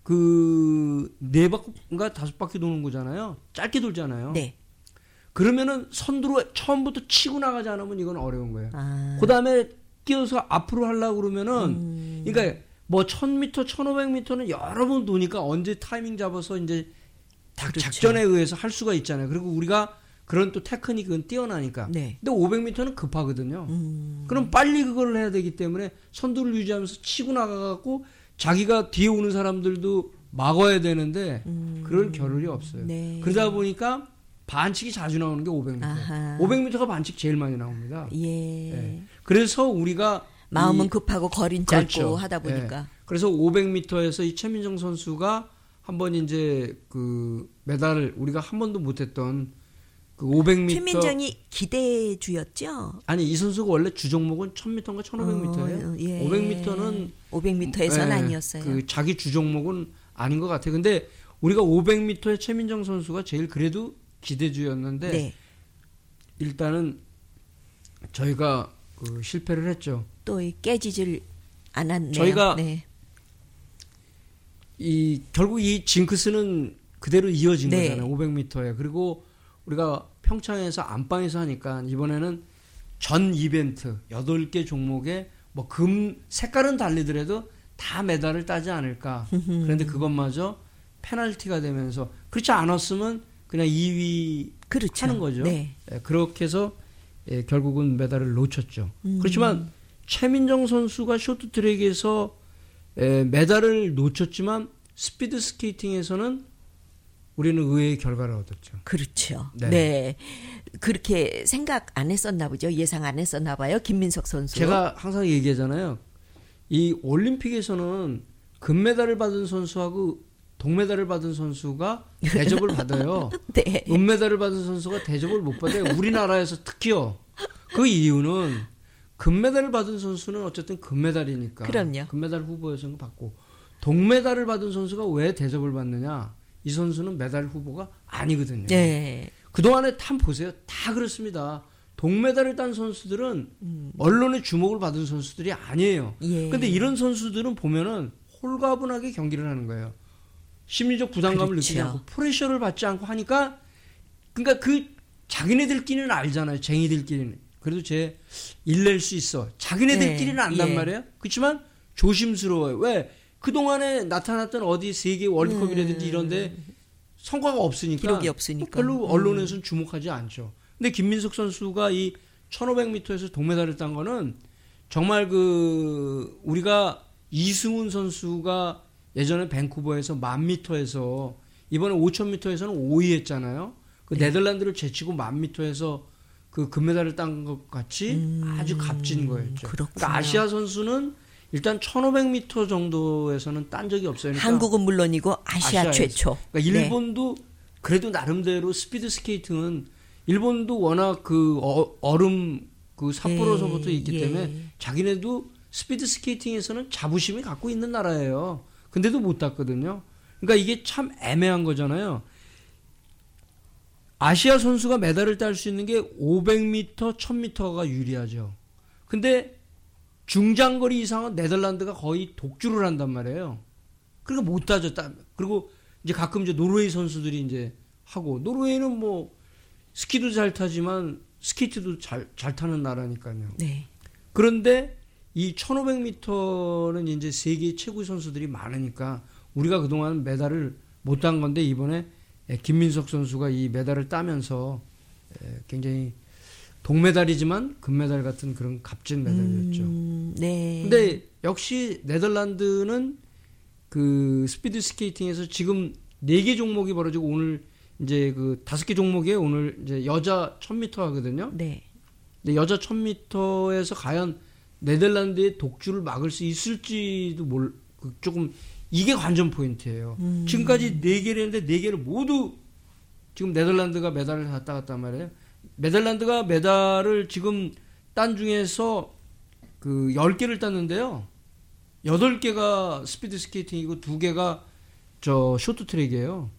그 네 바퀴인가 다섯 바퀴 도는 거잖아요. 짧게 돌잖아요. 네. 그러면은 선두로 처음부터 치고 나가지 않으면 이건 어려운 거예요. 아. 그다음에 뛰어서 앞으로 하려고 그러면은 음. 그러니까 뭐 천 미터, 천오백 미터는 여러 번 도니까 언제 타이밍 잡아서 이제 그렇죠. 작전에 의해서 할 수가 있잖아요. 그리고 우리가 그런 또 테크닉은 뛰어나니까. 네. 근데 오백 미터는 급하거든요. 음. 그럼 빨리 그걸 해야 되기 때문에 선두를 유지하면서 치고 나가갖고 자기가 뒤에 오는 사람들도 막아야 되는데 음. 그럴 겨를이 없어요. 네. 그러다 보니까 반칙이 자주 나오는 게 오백 미터. 아하. 오백 미터가 반칙 제일 많이 나옵니다. 예. 예. 그래서 우리가 마음은 이, 급하고 거린 짧고 그렇죠. 하다 보니까. 예. 그래서 오백 미터에서 이 최민정 선수가 한번 이제 그 메달을 우리가 한 번도 못했던 그 오백 미터. 최민정이 기대주였죠? 아니 이 선수가 원래 주 종목은 천 미터인가 천오백 미터예요. 어, 예. 오백 미터는 오백 미터에서는 예, 아니었어요. 그 자기 주 종목은 아닌 것 같아요. 근데 우리가 오백 미터의 최민정 선수가 제일 그래도 기대주였는데 네. 일단은 저희가 그 실패를 했죠. 또 깨지질 않았네요. 저희가 네. 이 결국 이 징크스는 그대로 이어진 네. 거잖아요. 오백 미터에. 그리고 우리가 평창에서 안방에서 하니까 이번에는 전 이벤트 여덟 개 종목에 뭐 금 색깔은 달리더라도 다 메달을 따지 않을까. 그런데 그것마저 페널티가 되면서 그렇지 않았으면 그냥 이 위 그렇죠. 하는 거죠. 네. 예, 그렇게 해서 예, 결국은 메달을 놓쳤죠. 음. 그렇지만 최민정 선수가 쇼트트랙에서 에, 메달을 놓쳤지만 스피드 스케이팅에서는 우리는 의외의 결과를 얻었죠. 그렇죠. 네. 네. 그렇게 생각 안 했었나 보죠. 예상 안 했었나 봐요. 김민석 선수. 제가 항상 얘기하잖아요. 이 올림픽에서는 금메달을 받은 선수하고 동메달을 받은 선수가 대접을 받아요. 네. 은메달을 받은 선수가 대접을 못 받아요. 우리나라에서 특히요. 그 이유는 금메달을 받은 선수는 어쨌든 금메달이니까. 그럼요. 금메달 후보에서 받고 동메달을 받은 선수가 왜 대접을 받느냐? 이 선수는 메달 후보가 아니거든요. 네. 그동안에 탐 보세요. 다 그렇습니다. 동메달을 딴 선수들은 음. 언론의 주목을 받은 선수들이 아니에요. 예. 근데 이런 선수들은 보면은 홀가분하게 경기를 하는 거예요. 심리적 부담감을 그렇죠. 느끼지 않고 프레셔를 받지 않고 하니까 그러니까 그 자기네들끼리는 알잖아요. 쟁이들끼리는. 그래도 쟤 일낼 수 있어. 자기네들끼리는 네. 안단 예. 말이에요. 그렇지만 조심스러워요. 왜? 그동안에 나타났던 어디 세계 월드컵이라든지 음. 이런데 성과가 없으니까 기록이 없으니까. 별로 음. 언론에서는 주목하지 않죠. 근데 김민석 선수가 이 천오백 미터에서 동메달을 딴 거는 정말 그 우리가 이승훈 선수가 예전에 밴쿠버에서 만 미터에서 이번에 오천 미터에서는 오 위 했잖아요. 그 네. 네덜란드를 제치고 만 미터에서 그 금메달을 딴 것 같이 음. 아주 값진 거였죠. 그렇구나. 그러니까 아시아 선수는 일단 천오백 미터 정도에서는 딴 적이 없어요. 그러니까 한국은 물론이고 아시아 아시아에서. 최초. 그러니까 네. 일본도 그래도 나름대로 스피드 스케이팅은 일본도 워낙 그 어, 얼음 그 삿포로서부터 예, 있기 예. 때문에 자기네도 스피드 스케이팅에서는 자부심이 갖고 있는 나라예요. 근데도 못 땄거든요. 그러니까 이게 참 애매한 거잖아요. 아시아 선수가 메달을 딸 수 있는 게 오백 미터, 천 미터가 유리하죠. 근데 중장거리 이상은 네덜란드가 거의 독주를 한단 말이에요. 그러니까 못 따졌다. 그리고 이제 가끔 이제 노르웨이 선수들이 이제 하고, 노르웨이는 뭐 스키도 잘 타지만 스케이트도 잘, 잘 타는 나라니까요. 네. 그런데 이 천오백 미터는 이제 세계 최고의 선수들이 많으니까 우리가 그동안 메달을 못 딴 건데, 이번에 김민석 선수가 이 메달을 따면서 굉장히 동메달이지만 금메달 같은 그런 값진 메달이었죠. 음, 네. 근데 역시 네덜란드는 그 스피드 스케이팅에서 지금 네 개 종목이 벌어지고, 오늘 이제 그 다섯 개 종목에 오늘 이제 여자 천 미터 하거든요. 네. 근데 여자 천 미터에서 과연 네덜란드의 독주를 막을 수 있을지도 몰, 조금 이게 관전 포인트예요. 음. 지금까지 네 개를 했는데 네 개를 모두 지금 네덜란드가 메달을 다 따갔단 말이에요. 네덜란드가 메달을 지금 딴 중에서 그 열 개를 땄는데요. 여덟 개가 스피드 스케이팅이고 두 개가 저 쇼트트랙이에요.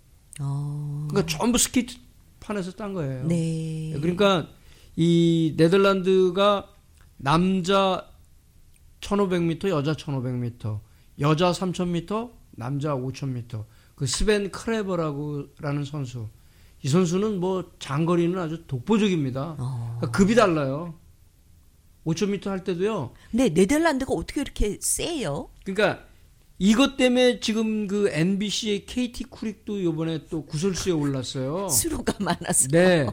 어. 그러니까 전부 스케이트판에서 딴 거예요. 네. 그러니까 이 네덜란드가 남자 천오백 미터, 여자 천오백 미터, 여자 삼천 미터, 남자 오천 미터. 그 스벤 크레버라고라는 선수. 이 선수는 뭐 장거리는 아주 독보적입니다. 어. 그러니까 급이 달라요. 오천 미터 할 때도요. 네, 네덜란드가 어떻게 이렇게 세요? 그러니까 이것 때문에 지금 그 엠비씨의 케이티 쿠릭도 이번에 또 구설수에 올랐어요. 수로가 많아서. 네.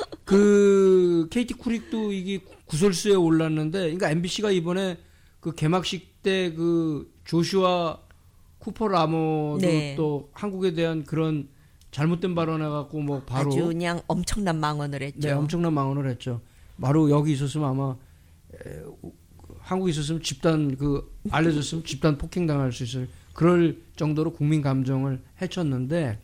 그 케이티 쿠릭도 이게 구설수에 올랐는데, 그러니까 엠비씨가 이번에 그 개막식 때 그 조슈아 쿠퍼 라모도 네. 또 한국에 대한 그런 잘못된 발언해 갖고 뭐 바로 아주 그냥 엄청난 망언을 했죠. 네, 엄청난 망언을 했죠. 바로 여기 있었으면 아마 에, 한국에 있었으면 집단 그 알려졌으면 집단 폭행 당할 수 있을 그럴 정도로 국민 감정을 해쳤는데,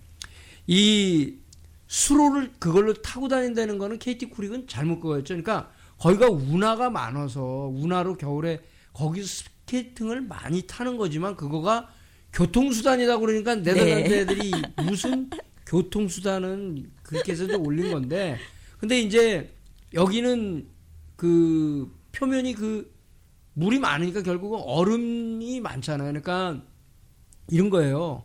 이 수로를 그걸로 타고 다닌다는 거는 케이티 쿠릭은 잘못 그거였죠. 그러니까 거기가 운하가 많아서 운하로 겨울에 거기서 스케이팅을 많이 타는 거지만 그거가 교통수단이다 그러니까 네덜란드 네. 애들이 무슨 교통수단은 그렇게 해서 올린 건데, 근데 이제 여기는 그 표면이 그 물이 많으니까 결국은 얼음이 많잖아요. 그러니까 이런 거예요.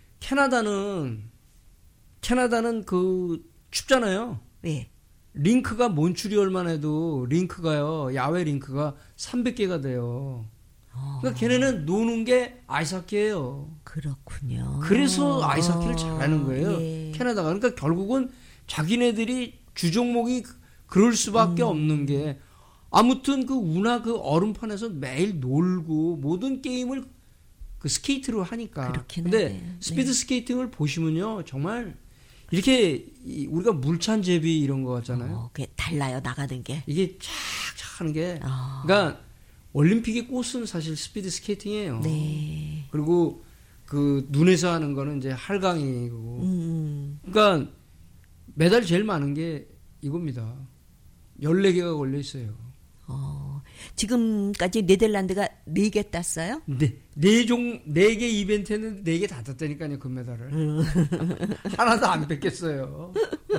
캐나다는 캐나다는 그 춥잖아요. 네. 링크가 몬트리올만 해도 링크가요, 야외 링크가 삼백 개가 돼요. 그러니까 걔네는 노는 게 아이스하키예요. 그렇군요. 그래서 아이스하키를 잘하는 거예요. 예. 캐나다가. 그러니까 결국은 자기네들이 주종목이 그럴 수밖에 음. 없는 게, 아무튼 그 운하 그 얼음판에서 매일 놀고 모든 게임을 그 스케이트로 하니까. 그렇긴 근데 하네. 스피드 네. 스케이팅을 보시면요, 정말 이렇게 우리가 물찬 제비 이런 거 같잖아요. 어, 그게 달라요, 나가는 게. 이게 착착 하는 게. 어. 그러니까 올림픽의 꽃은 사실 스피드 스케이팅이에요. 네. 그리고 그 눈에서 하는 거는 이제 할강이고. 음. 그러니까 메달이 제일 많은 게 이겁니다. 열네 개가 걸려 있어요. 어, 지금까지 네덜란드가 네 개 땄어요? 네, 네 종, 네 개 이벤트는 네 개 다 땄다니까요, 금메달을. 음. 하나도 안 뺏겼어요.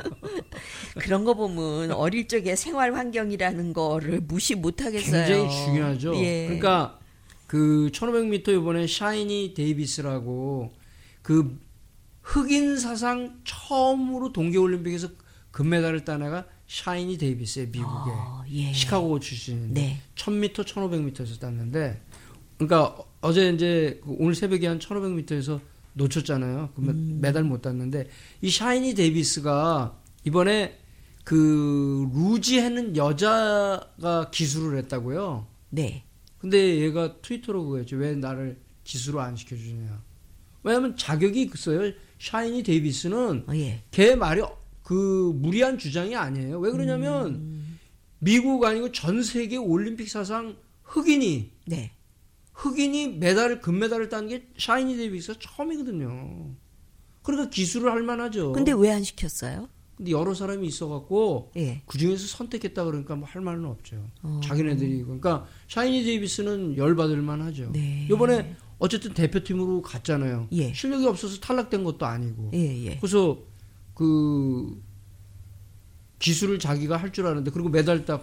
그런 거 보면 어릴 적에 생활 환경이라는 거를 무시 못 하겠어요. 굉장히 중요하죠. 예. 그러니까 그 천오백 미터 이번에 샤이니 데이비스라고 그 흑인 사상 처음으로 동계올림픽에서 금메달을 딴 애가 샤이니 데이비스의 미국에 어, 예. 시카고 출신인데 네. 천 미터, 천오백 미터에서 땄는데, 그러니까 어제 이제 오늘 새벽에 한 천오백 미터에서 놓쳤잖아요. 그 음. 메달 못 땄는데, 이 샤이니 데이비스가 이번에 그 루지해는 여자가 기수를 했다고요. 네. 근데 얘가 트위터로 그거였죠. 왜 나를 기수로 안 시켜주냐. 왜냐하면 자격이 있어요. 샤이니 데이비스는 어, 예. 걔 말이 그 무리한 주장이 아니에요. 왜 그러냐면 음. 미국 아니고 전 세계 올림픽 사상 흑인이 네. 흑인이 메달을 금메달을 딴 게 샤이니 데이비스가 처음이거든요. 그러니까 기술을 할 만하죠. 근데 왜 안 시켰어요? 근데 여러 사람이 있어갖고 예. 그 중에서 선택했다 그러니까 뭐 할 말은 없죠. 어. 자기네들이. 그러니까 샤이니 데이비스는 열받을 만하죠. 네. 이번에 어쨌든 대표팀으로 갔잖아요. 예. 실력이 없어서 탈락된 것도 아니고. 예, 예. 그래서 그 기술을 자기가 할 줄 아는데, 그리고 메달 땄고,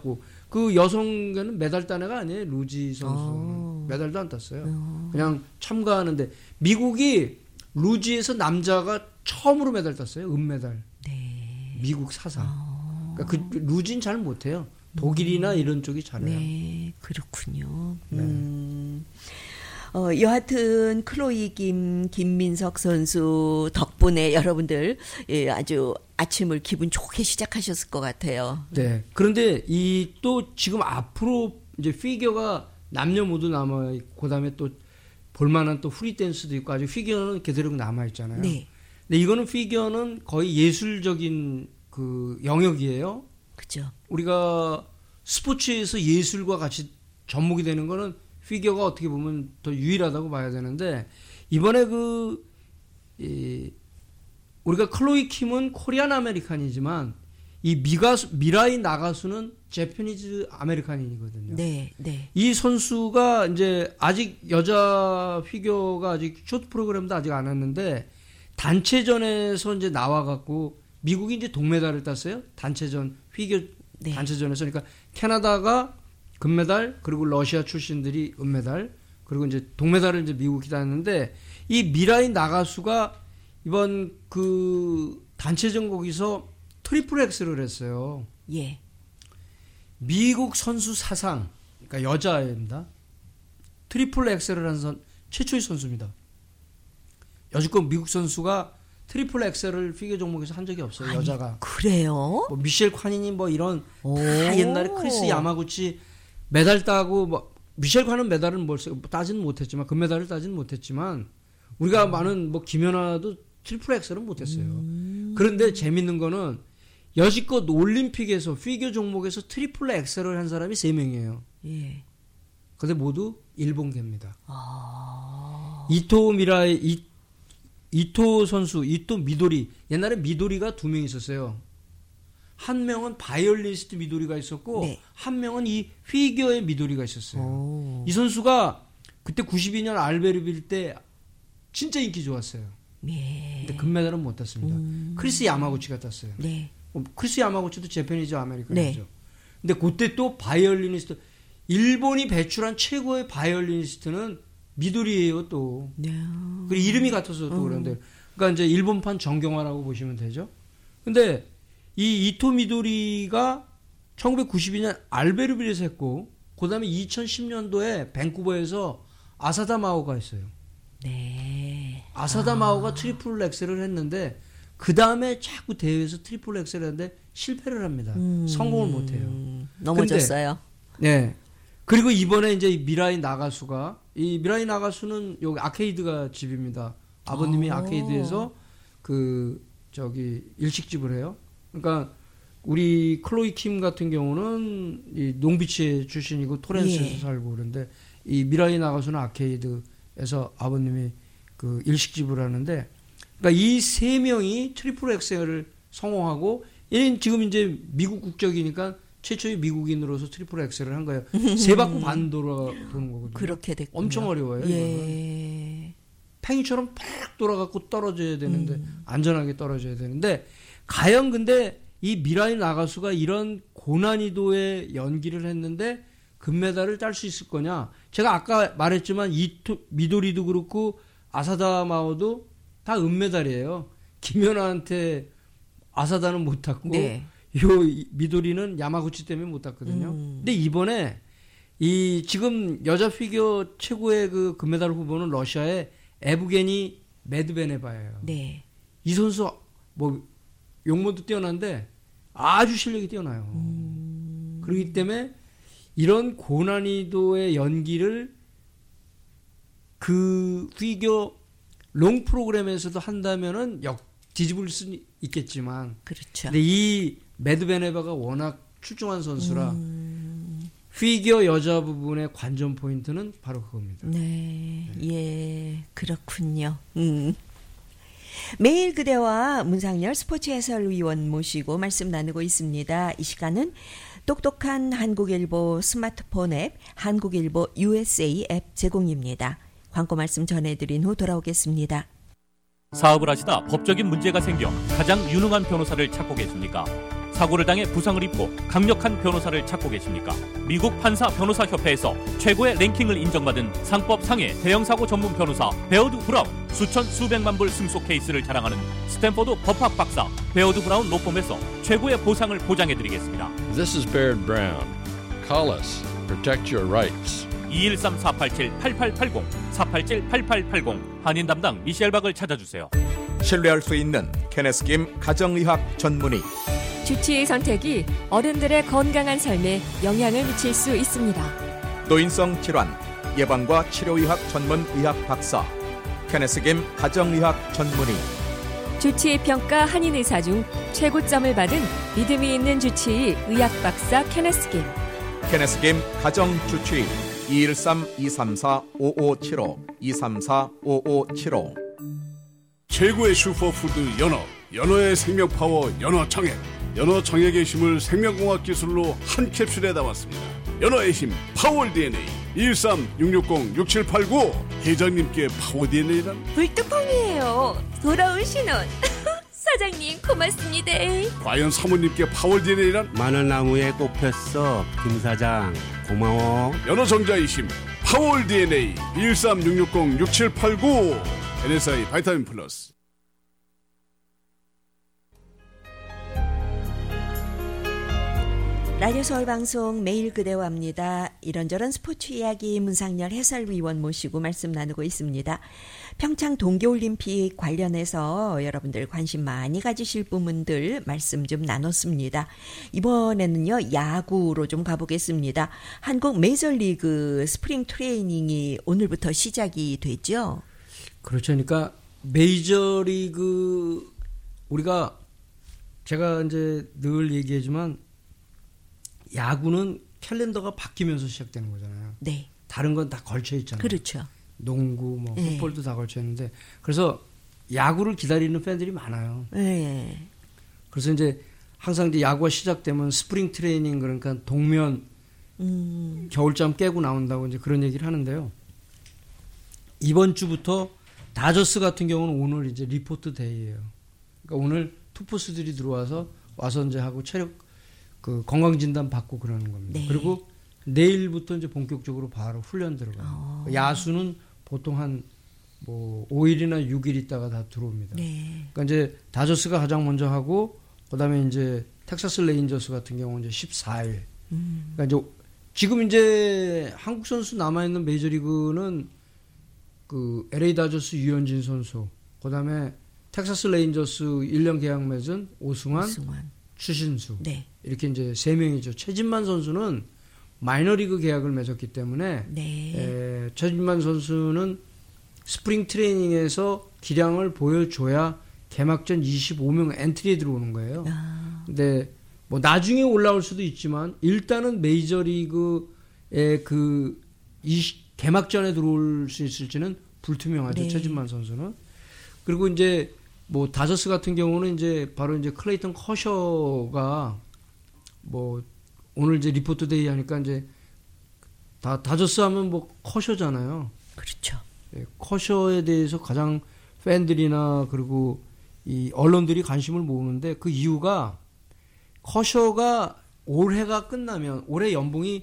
그 여성계는 메달 딴 애가 아니에요. 루지 선수. 어. 메달도 안 땄어요. 어. 그냥 참가하는데 미국이 루지에서 남자가 처음으로 메달 땄어요. 은메달. 네. 미국 사상. 어. 그러니까 그 루지는 잘 못해요. 독일이나 음. 이런 쪽이 잘해요. 네, 그렇군요. 네. 음. 어, 여하튼 클로이 김 김민석 선수 덕분에 여러분들 예, 아주 아침을 기분 좋게 시작하셨을 것 같아요. 네. 그런데 이 또 지금 앞으로 이제 피겨가 남녀 모두 남아 있고 그다음에 또 볼만한 또 프리 댄스도 있고 아주 피겨는 그대로 남아 있잖아요. 네. 근데 이거는 피겨는 거의 예술적인 그 영역이에요. 그렇죠. 우리가 스포츠에서 예술과 같이 접목이 되는 거는 피겨가 어떻게 보면 더 유일하다고 봐야 되는데 이번에 그 이, 우리가 클로이 킴은 코리안 아메리칸이지만 이 미가수, 미라이 나가수는 재패니즈 아메리칸인이거든요. 네, 네. 이 선수가 이제 아직 여자 피겨가 아직 쇼트 프로그램도 아직 안 왔는데 단체전에서 이제 나와갖고 미국이 이제 동메달을 땄어요. 단체전 피겨 네. 단체전에서 그러니까 캐나다가 금메달 그리고 러시아 출신들이 은메달 그리고 이제 동메달을 이제 미국이 땄는데 이 미라이 나가수가 이번 그 단체전 거기서 트리플 엑스를 했어요. 예. 미국 선수 사상 그러니까 여자입니다. 트리플 엑스를 한 선 최초의 선수입니다. 여지껏 미국 선수가 트리플 엑셀을 피겨 종목에서 한 적이 없어요. 아니, 여자가. 그래요? 뭐 미셸 콰니님 뭐 이런 다 옛날에 크리스 야마구치 메달 따고 뭐 미셸 콰는 메달은 뭘 따지는 못했지만 금메달을 따지는 못했지만 우리가 음. 많은 뭐 김연아도 트리플 엑셀은 못했어요. 음. 그런데 재밌는 거는 여지껏 올림픽에서 피겨 종목에서 트리플 엑셀을 한 사람이 세 명이에요. 예. 근데 모두 일본계입니다. 아. 이토 미라이 이 이토 선수, 이토 미도리. 옛날에 미도리가 두 명 있었어요. 한 명은 바이올리니스트 미도리가 있었고 네. 한 명은 이 피겨의 미도리가 있었어요. 오. 이 선수가 그때 구십이 년 알베르빌 때 진짜 인기 좋았어요. 네. 근데 금메달은 못 땄습니다. 음. 크리스 야마구치가 땄어요. 네. 크리스 야마구치도 재패니즈 아메리칸이죠. 네. 근데 그때 또 바이올리니스트 일본이 배출한 최고의 바이올리니스트는 미도리예요 또. 네. 그리고 이름이 같아서 또 음. 그런데. 그러니까 이제 일본판 정경화라고 보시면 되죠. 근데 이 이토 미도리가 천구백구십이 년 알베르빌에서 했고 그다음에 이천십 년도에 밴쿠버에서 아사다 마오가 했어요. 네. 아사다 아. 마오가 트리플 엑셀을 했는데 그 다음에 자꾸 대회에서 트리플 엑셀을 했는데 실패를 합니다. 음. 성공을 못 해요. 넘어졌어요. 근데, 네. 그리고 이번에 이제 미라이 나가수가 이 미라이 나가수는 여기 아케이드가 집입니다. 아버님이 오. 아케이드에서 그 저기 일식집을 해요. 그러니까 우리 클로이 킴 같은 경우는 이 농비치 출신이고 토렌스에서 예. 살고 그런데 이 미라이 나가수는 아케이드에서 아버님이 그 일식집을 하는데 그러니까 이 세 명이 트리플 엑셀을 성공하고 얘는 지금 이제 미국 국적이니까 최초의 미국인으로서 트리플 엑셀을 한 거예요. 세 바퀴 반 돌아 도는 거거든요. 그렇게 됐군요. 엄청 어려워요. 예. 팽이처럼 팍 돌아가고 떨어져야 되는데 음. 안전하게 떨어져야 되는데 과연 근데 이 미라이 나가수가 이런 고난이도의 연기를 했는데 금메달을 딸 수 있을 거냐? 제가 아까 말했지만 이토, 미도리도 그렇고 아사다 마오도 다 은메달이에요. 김연아한테 아사다는 못 탔고 네. 요 미도리는 야마구치 때문에 못 탔거든요. 음. 근데 이번에 이 지금 여자 피겨 최고의 그 금메달 후보는 러시아의 에브게니 메드베네바예요. 네. 이 선수 뭐 용모도 뛰어난데 아주 실력이 뛰어나요. 음. 그렇기 때문에 이런 고난이도의 연기를 그 피겨 롱 프로그램에서도 한다면은 역 뒤집을 수는 있겠지만, 그렇죠. 근데 이 메드베네바가 워낙 출중한 선수라 음. 피겨 여자 부분의 관전 포인트는 바로 그겁니다. 네, 네. 예, 그렇군요. 음. 매일 그대와 문상열 스포츠 해설위원 모시고 말씀 나누고 있습니다. 이 시간은 똑똑한 한국일보 스마트폰 앱 한국일보 유에스에이 앱 제공입니다. 광고 말씀 전해드린 후 돌아오겠습니다. 사업을 하시다 법적인 문제가 생겨 가장 유능한 변호사를 찾고 계십니까? 사고를 당해 부상을 입고 강력한 변호사를 찾고 계십니까? 미국 판사 변호사 협회에서 최고의 랭킹을 인정받은 상법 상해 대형사고 전문 변호사 베어드 브라운, 수천 수백만 불 승소 케이스를 자랑하는 스탠포드 법학 박사 베어드 브라운 로펌에서 최고의 보상을 보장해드리겠습니다. This is Baird Brown. Call us. Protect your rights. 이일삼 사팔칠 팔팔팔공 사팔칠 팔팔팔공 한인 담당 미셸 박을 찾아주세요. 신뢰할 수 있는 케네스 김 가정의학 전문의. 주치의 선택이 어른들의 건강한 삶에 영향을 미칠 수 있습니다. 노인성 질환 예방과 치료의학 전문 의학 박사 케네스 김 가정의학 전문의. 주치의 평가 한인 의사 중 최고점을 받은 믿음이 있는 주치의 의학 박사 케네스 김. 케네스 김 가정 주치의 이일삼 이삼사 오오칠오 이삼사 오오칠오. 최고의 슈퍼푸드 연어, 연어의 생명파워 연어청액. 연어청액의 힘을 생명공학 기술로 한 캡슐에 담았습니다. 연어의 힘 파워 디엔에이 일삼 육육공 육칠팔구. 회장님께 파워 디엔에이란? 불뚝방이에요. 돌아온 신혼. 사장님 고맙습니다. 과연 사모님께 파워 디엔에이란? 마늘나무에 꽃 폈어. 김 사장 고마워. 연어정자의 힘 파워 디엔에이 일삼 육육공 육칠팔구. 엔에스아이 바이타민 플러스. 라디오 서울 방송 매일 그대와 합니다. 이런저런 스포츠 이야기 문상열 해설위원 모시고 말씀 나누고 있습니다. 평창 동계올림픽 관련해서 여러분들 관심 많이 가지실 부분들 말씀 좀 나눴습니다. 이번에는요 야구로 좀 가보겠습니다. 한국 메이저리그 스프링 트레이닝이 오늘부터 시작이 됐죠. 그렇죠. 그러니까 메이저리그 우리가 제가 이제 늘 얘기하지만 야구는 캘린더가 바뀌면서 시작되는 거잖아요. 네. 다른 건 다 걸쳐 있잖아요. 그렇죠. 농구, 뭐 네. 풋볼도 다 걸쳐 있는데 그래서 야구를 기다리는 팬들이 많아요. 네. 그래서 이제 항상 이제 야구가 시작되면 스프링 트레이닝 그러니까 동면 음. 겨울잠 깨고 나온다고 이제 그런 얘기를 하는데요. 이번 주부터 다저스 같은 경우는 오늘 이제 리포트 데이예요. 그러니까 오늘 투포수들이 들어와서 와서 이제 하고 체력 그 건강 진단 받고 그러는 겁니다. 네. 그리고 내일부터 이제 본격적으로 바로 훈련 들어가요. 어. 야수는 보통 한 뭐 오 일이나 육 일 있다가 다 들어옵니다. 네. 그러니까 이제 다저스가 가장 먼저 하고 그다음에 이제 텍사스 레인저스 같은 경우는 이제 십사 일. 음. 그러니까 이제 지금 이제 한국 선수 남아 있는 메이저리그는 그 엘에이 다저스 유현진 선수, 그다음에 텍사스 레인저스 일 년 계약 맺은 오승환, 오승환. 추신수. 네. 이렇게 이제 세 명이죠. 최진만 선수는 마이너리그 계약을 맺었기 때문에 네. 에, 최진만 선수는 스프링 트레이닝에서 기량을 보여줘야 개막전 이십오 명 엔트리에 들어오는 거예요. 아. 근데 뭐 나중에 올라올 수도 있지만 일단은 메이저리그의 그 이 개막전에 들어올 수 있을지는 불투명하죠. 네. 최진만 선수는. 그리고 이제 뭐 다저스 같은 경우는 이제 바로 이제 클레이턴 커셔가 뭐 오늘 이제 리포트 데이 하니까 이제 다 다저스 하면 뭐 커셔잖아요. 그렇죠. 예, 커셔에 대해서 가장 팬들이나 그리고 이 언론들이 관심을 모으는데 그 이유가 커셔가 올해가 끝나면 올해 연봉이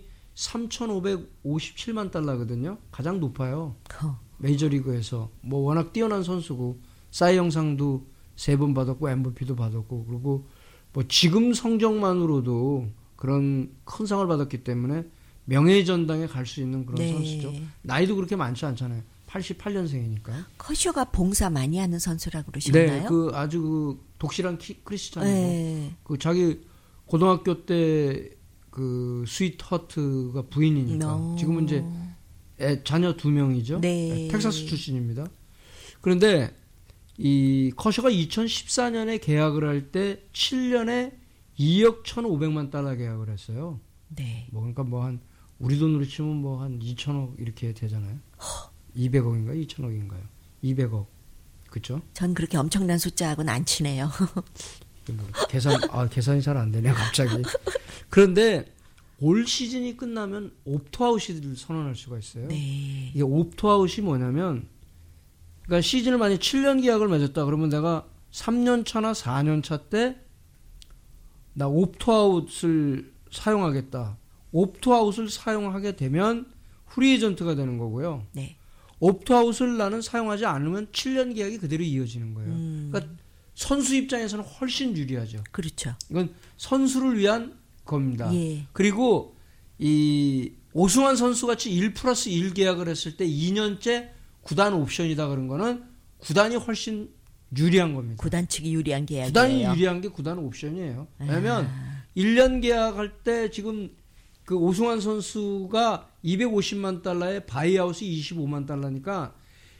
삼천오백오십칠만 달러거든요. 가장 높아요. 어. 메이저리그에서 뭐 워낙 뛰어난 선수고 사이 영상도 세 번 받았고 엠브이피도 받았고 그리고 뭐 지금 성적만으로도 그런 큰 상을 받았기 때문에 명예의 전당에 갈 수 있는 그런 네. 선수죠. 나이도 그렇게 많지 않잖아요. 팔십팔 년생이니까. 커쇼가 봉사 많이 하는 선수라고 그러셨나요? 네, 그 아주 그 독실한 키, 크리스찬이고 네. 그 자기 고등학교 때 그 스위트하트가 부인이니까 no. 지금은 이제 애, 자녀 두 명이죠. 네. 텍사스 출신입니다. 그런데 이 커셔가 이천십사 년에 계약을 할 때 칠 년에 이억 천오백만 달러 계약을 했어요. 네. 뭐 그러니까 뭐 한 우리 돈으로 치면 뭐 한 이천억 이렇게 되잖아요. 허. 이백억인가요? 이천억인가요? 이백억. 그렇죠? 전 그렇게 엄청난 숫자하고는 안 치네요. 뭐 계산 아 계산이 잘 안 되네요, 갑자기. 그런데 올 시즌이 끝나면 옵트아웃을 선언할 수가 있어요. 네. 이게 옵트아웃이 뭐냐면 그러니까 시즌을 만약 칠 년 계약을 맺었다 그러면 내가 삼 년 차나 사 년 차 때 나 옵트아웃을 사용하겠다. 옵트아웃을 사용하게 되면 프리에이전트가 되는 거고요. 네. 옵트아웃을 나는 사용하지 않으면 칠 년 계약이 그대로 이어지는 거예요. 음. 그러니까 선수 입장에서는 훨씬 유리하죠. 그렇죠. 이건 선수를 위한 겁니다. 예. 그리고 이 오승환 선수 같이 일 플러스 일 계약을 했을 때 이 년째 구단 옵션이다 그런 거는 구단이 훨씬 유리한 겁니다. 구단 측이 유리한 계약이에요. 구단이 유리한 게 구단 옵션이에요. 왜냐하면 아. 일 년 계약할 때 지금 그 오승환 선수가 이백오십만 달러에 바이아웃이 이십오만 달러니까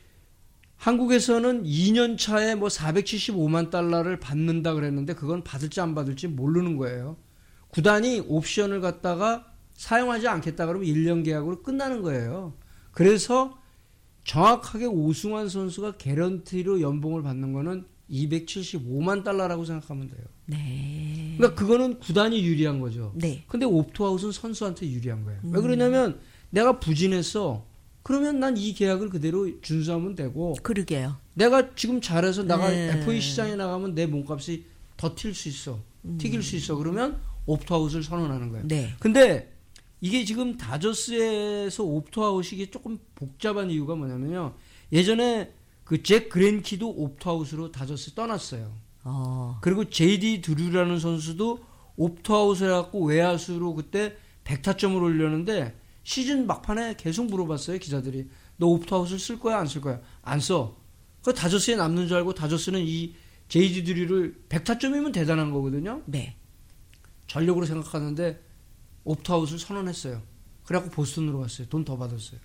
한국에서는 이 년 차에 뭐 사백칠십오만 달러를 받는다 그랬는데 그건 받을지 안 받을지 모르는 거예요. 구단이 옵션을 갖다가 사용하지 않겠다 그러면 일 년 계약으로 끝나는 거예요. 그래서 정확하게 오승환 선수가 개런티로 연봉을 받는 거는 이백칠십오만 달러라고 생각하면 돼요. 네. 그러니까 그거는 구단이 유리한 거죠. 네. 근데 옵트아웃은 선수한테 유리한 거예요. 음. 왜 그러냐면 내가 부진했어. 그러면 난 이 계약을 그대로 준수하면 되고. 그러게요. 내가 지금 잘해서 나가 네. 에프에이 시장에 나가면 내 몸값이 더 튈 수 있어. 음. 튀길 수 있어. 그러면 옵트아웃을 선언하는 거예요. 네. 근데 이게 지금 다저스에서 옵트아웃이 이게 조금 복잡한 이유가 뭐냐면요. 예전에 그 잭 그랜키도 옵트아웃으로 다저스 떠났어요. 어. 그리고 제이디 드류라는 선수도 옵트아웃을 해갖고 외야수로 그때 백 타점을 올렸는데 시즌 막판에 계속 물어봤어요. 기자들이. 너 옵트아웃을 쓸 거야 안 쓸 거야? 안 써. 그 다저스에 남는 줄 알고 다저스는 이 제이디 드류를 백 타점이면 대단한 거거든요. 네. 전력으로 생각하는데 옵트아웃을 선언했어요. 그래갖고 보스턴으로 갔어요. 돈 더 받았어요.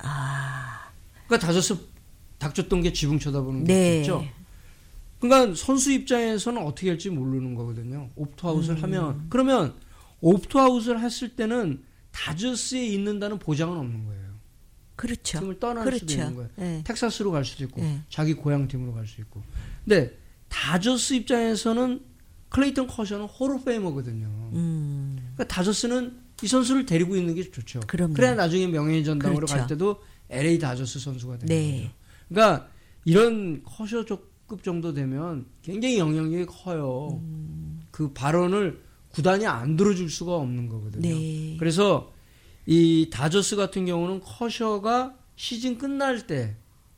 아. 그러니까 다저스 닥쳤던 게 지붕 쳐다보는 네. 거죠. 그러니까 선수 입장에서는 어떻게 할지 모르는 거거든요. 옵트아웃을 음. 하면. 그러면 옵트아웃을 했을 때는 다저스에 있는다는 보장은 없는 거예요. 그렇죠. 팀을 떠날 그렇죠. 수도 있는 거예요. 네. 텍사스로 갈 수도 있고 네. 자기 고향 팀으로 갈 수 있고. 근데 다저스 입장에서는 클레이턴 커셔는 홀오페이머거든요. 음. 그러니까 다저스는 이 선수를 데리고 있는 게 좋죠. 그럼요. 그래야 나중에 명예의 전당으로 그렇죠. 갈 때도 엘에이 다저스 선수가 되는 네. 거죠. 그러니까 이런 커셔급 정도 되면 굉장히 영향력이 커요. 음. 그 발언을 구단이 안 들어줄 수가 없는 거거든요. 네. 그래서 이 다저스 같은 경우는 커셔가 시즌 끝날 때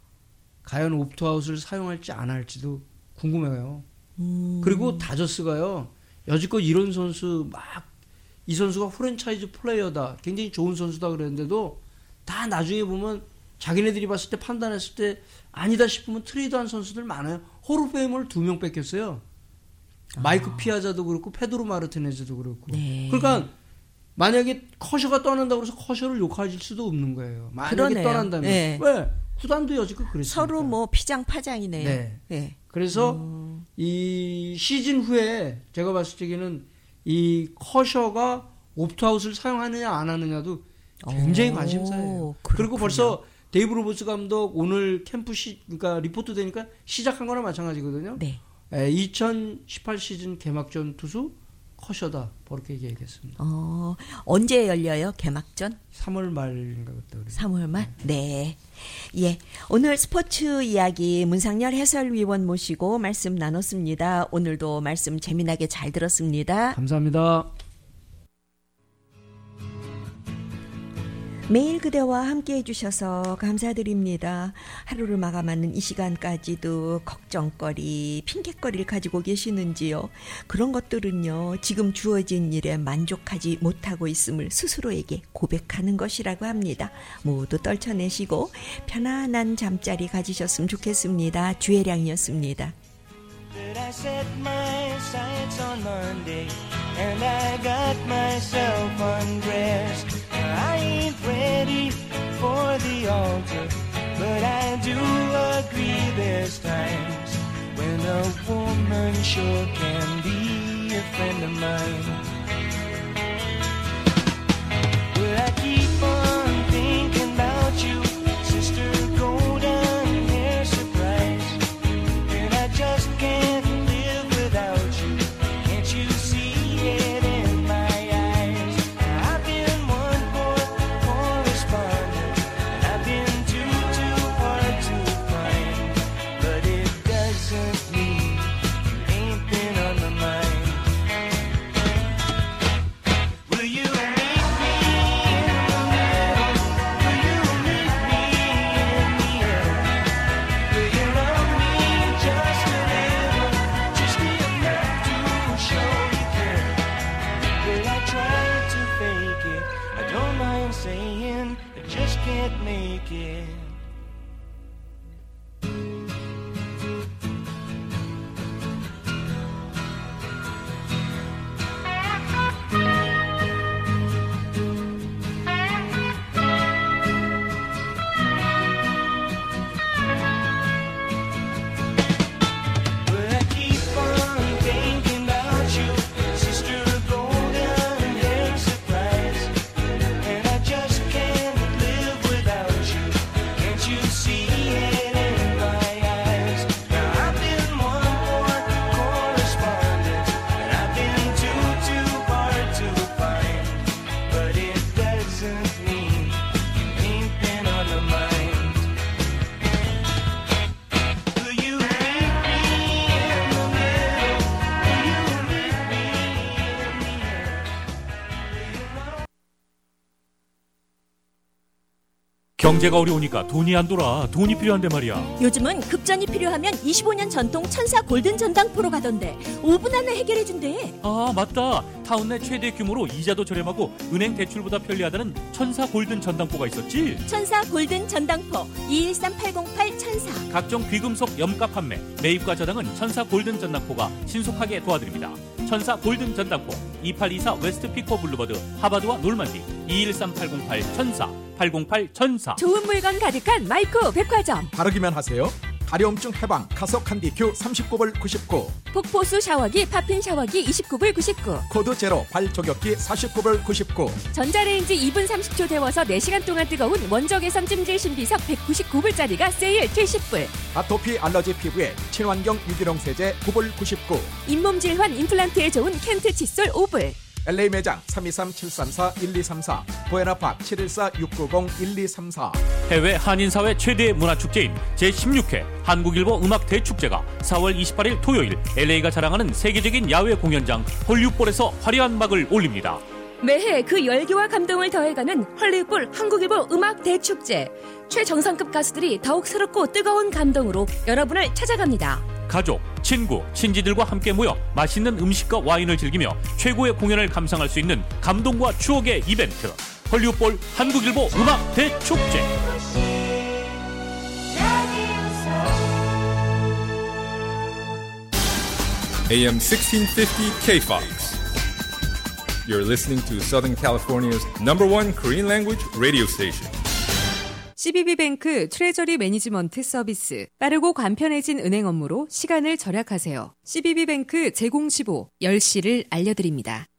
과연 옵트아웃을 사용할지 안 할지도 궁금해요. 음. 그리고 다저스가요. 여지껏 이런 선수 막 이 선수가 프랜차이즈 플레이어다. 굉장히 좋은 선수다 그랬는데도 다 나중에 보면 자기네들이 봤을 때 판단했을 때 아니다 싶으면 트레이드한 선수들 많아요. 홀오페이머를 두 명 뺏겼어요. 아. 마이크 피아자도 그렇고 페드로 마르티네즈도 그렇고. 네. 그러니까 만약에 커셔가 떠난다고 해서 커셔를 욕할 수도 없는 거예요. 만약에 그러네요. 떠난다면. 네. 왜? 구단도 여지껏 그랬으니까. 서로 뭐 피장파장이네요. 네. 네. 그래서 음. 이 시즌 후에 제가 봤을 적에는 이 커셔가 옵트아웃을 사용하느냐 안 하느냐도 굉장히 오, 관심사예요. 그렇군요. 그리고 벌써 데이브 로버츠 감독 오늘 캠프 시 그러니까 리포트 되니까 시작한 거나 마찬가지거든요. 네. 에, 이천십팔 시즌 개막전 투수 커셔다. 그렇게 얘기했습니다. 어, 언제 열려요? 개막전? 삼월 말인가 그때. 삼월 말? 네. 예. 오늘 스포츠 이야기 문상열 해설위원 모시고 말씀 나눴습니다. 오늘도 말씀 재미나게 잘 들었습니다. 감사합니다. 매일 그대와 함께 해주셔서 감사드립니다. 하루를 마감하는 이 시간까지도 걱정거리, 핑계거리를 가지고 계시는지요? 그런 것들은요, 지금 주어진 일에 만족하지 못하고 있음을 스스로에게 고백하는 것이라고 합니다. 모두 떨쳐내시고 편안한 잠자리 가지셨으면 좋겠습니다. 주혜량이었습니다. But I set my sights on Monday and I got myself undressed. I ain't ready for the altar, but I do agree there's times when a woman sure can be a friend of mine. But I keep on thinking about you, sister golden hair surprise, and I just can't live without you. Can't you see it in my eyes? I've been one poor correspondent, and I've been too, too hard to find. But it doesn't mean you ain't been on my mind. you see it in my eyes? Now I've been one more correspondent, and I've been too, too hard to find. But it doesn't mean you ain't been on the mind. Will you meet me in the middle? Will you meet me in the end? 경제가 어려우니까 돈이 안 돌아. 돈이 필요한데 말이야. 요즘은 급전이 필요하면 이십오 년 전통 천사 골든 전당포로 가던데 오 분 안에 해결해준대. 아 맞다. 타운 내 최대 규모로 이자도 저렴하고 은행 대출보다 편리하다는 천사 골든 전당포가 있었지. 천사 골든 전당포 이일삼 팔공팔 천사. 각종 귀금속 염가 판매, 매입과 저당은 천사 골든 전당포가 신속하게 도와드립니다. 천사 골든 전당포 이팔이사 웨스트 피코 블루버드 하바드와 놀만디 이일삼 팔공팔 천사 팔공팔 천사. 좋은 물건 가득한 마이코 백화점. 바르기만 하세요. 가려움증 해방 카소칸디 큐 삼십구 불 구십구. 폭포수 샤워기 파핀 샤워기 이십구 불 구십구. 코드 제로 발 저격기 사십구 불 구십구. 전자레인지 이 분 삼십 초 데워서 네 시간 동안 뜨거운 원적외선 찜질 신비석 백구십구 불짜리가 세일 칠십 불. 아토피 알러지 피부에 친환경 유기농 세제 구 불 구십구. 잇몸 질환 임플란트에 좋은 켄트 칫솔 오 불. 엘에이 매장 삼이삼 칠삼사 일이삼사, 보에나팍 칠일사 육구공 일이삼사. 해외 한인사회 최대 문화축제인 제십육 회 한국일보 음악 대축제가 사월 이십팔일 토요일 엘에이가 자랑하는 세계적인 야외 공연장 헐리우드볼에서 화려한 막을 올립니다. 매해 그 열기와 감동을 더해가는 헐리우드볼 한국일보 음악 대축제. 최정상급 가수들이 더욱 새롭고 뜨거운 감동으로 여러분을 찾아갑니다. 가족, 친구, 친지들과 함께 모여 맛있는 음식과 와인을 즐기며 최고의 공연을 감상할 수 있는 감동과 추억의 이벤트. 헐리우드볼 한국일보 음악 대축제. 에이엠 sixteen fifty K-Fox. You're listening to Southern California's number one Korean language radio station. 씨비비뱅크 트레저리 매니지먼트 서비스. 빠르고 간편해진 은행 업무로 시간을 절약하세요. 씨비비뱅크 제공십오 열 시를 알려드립니다.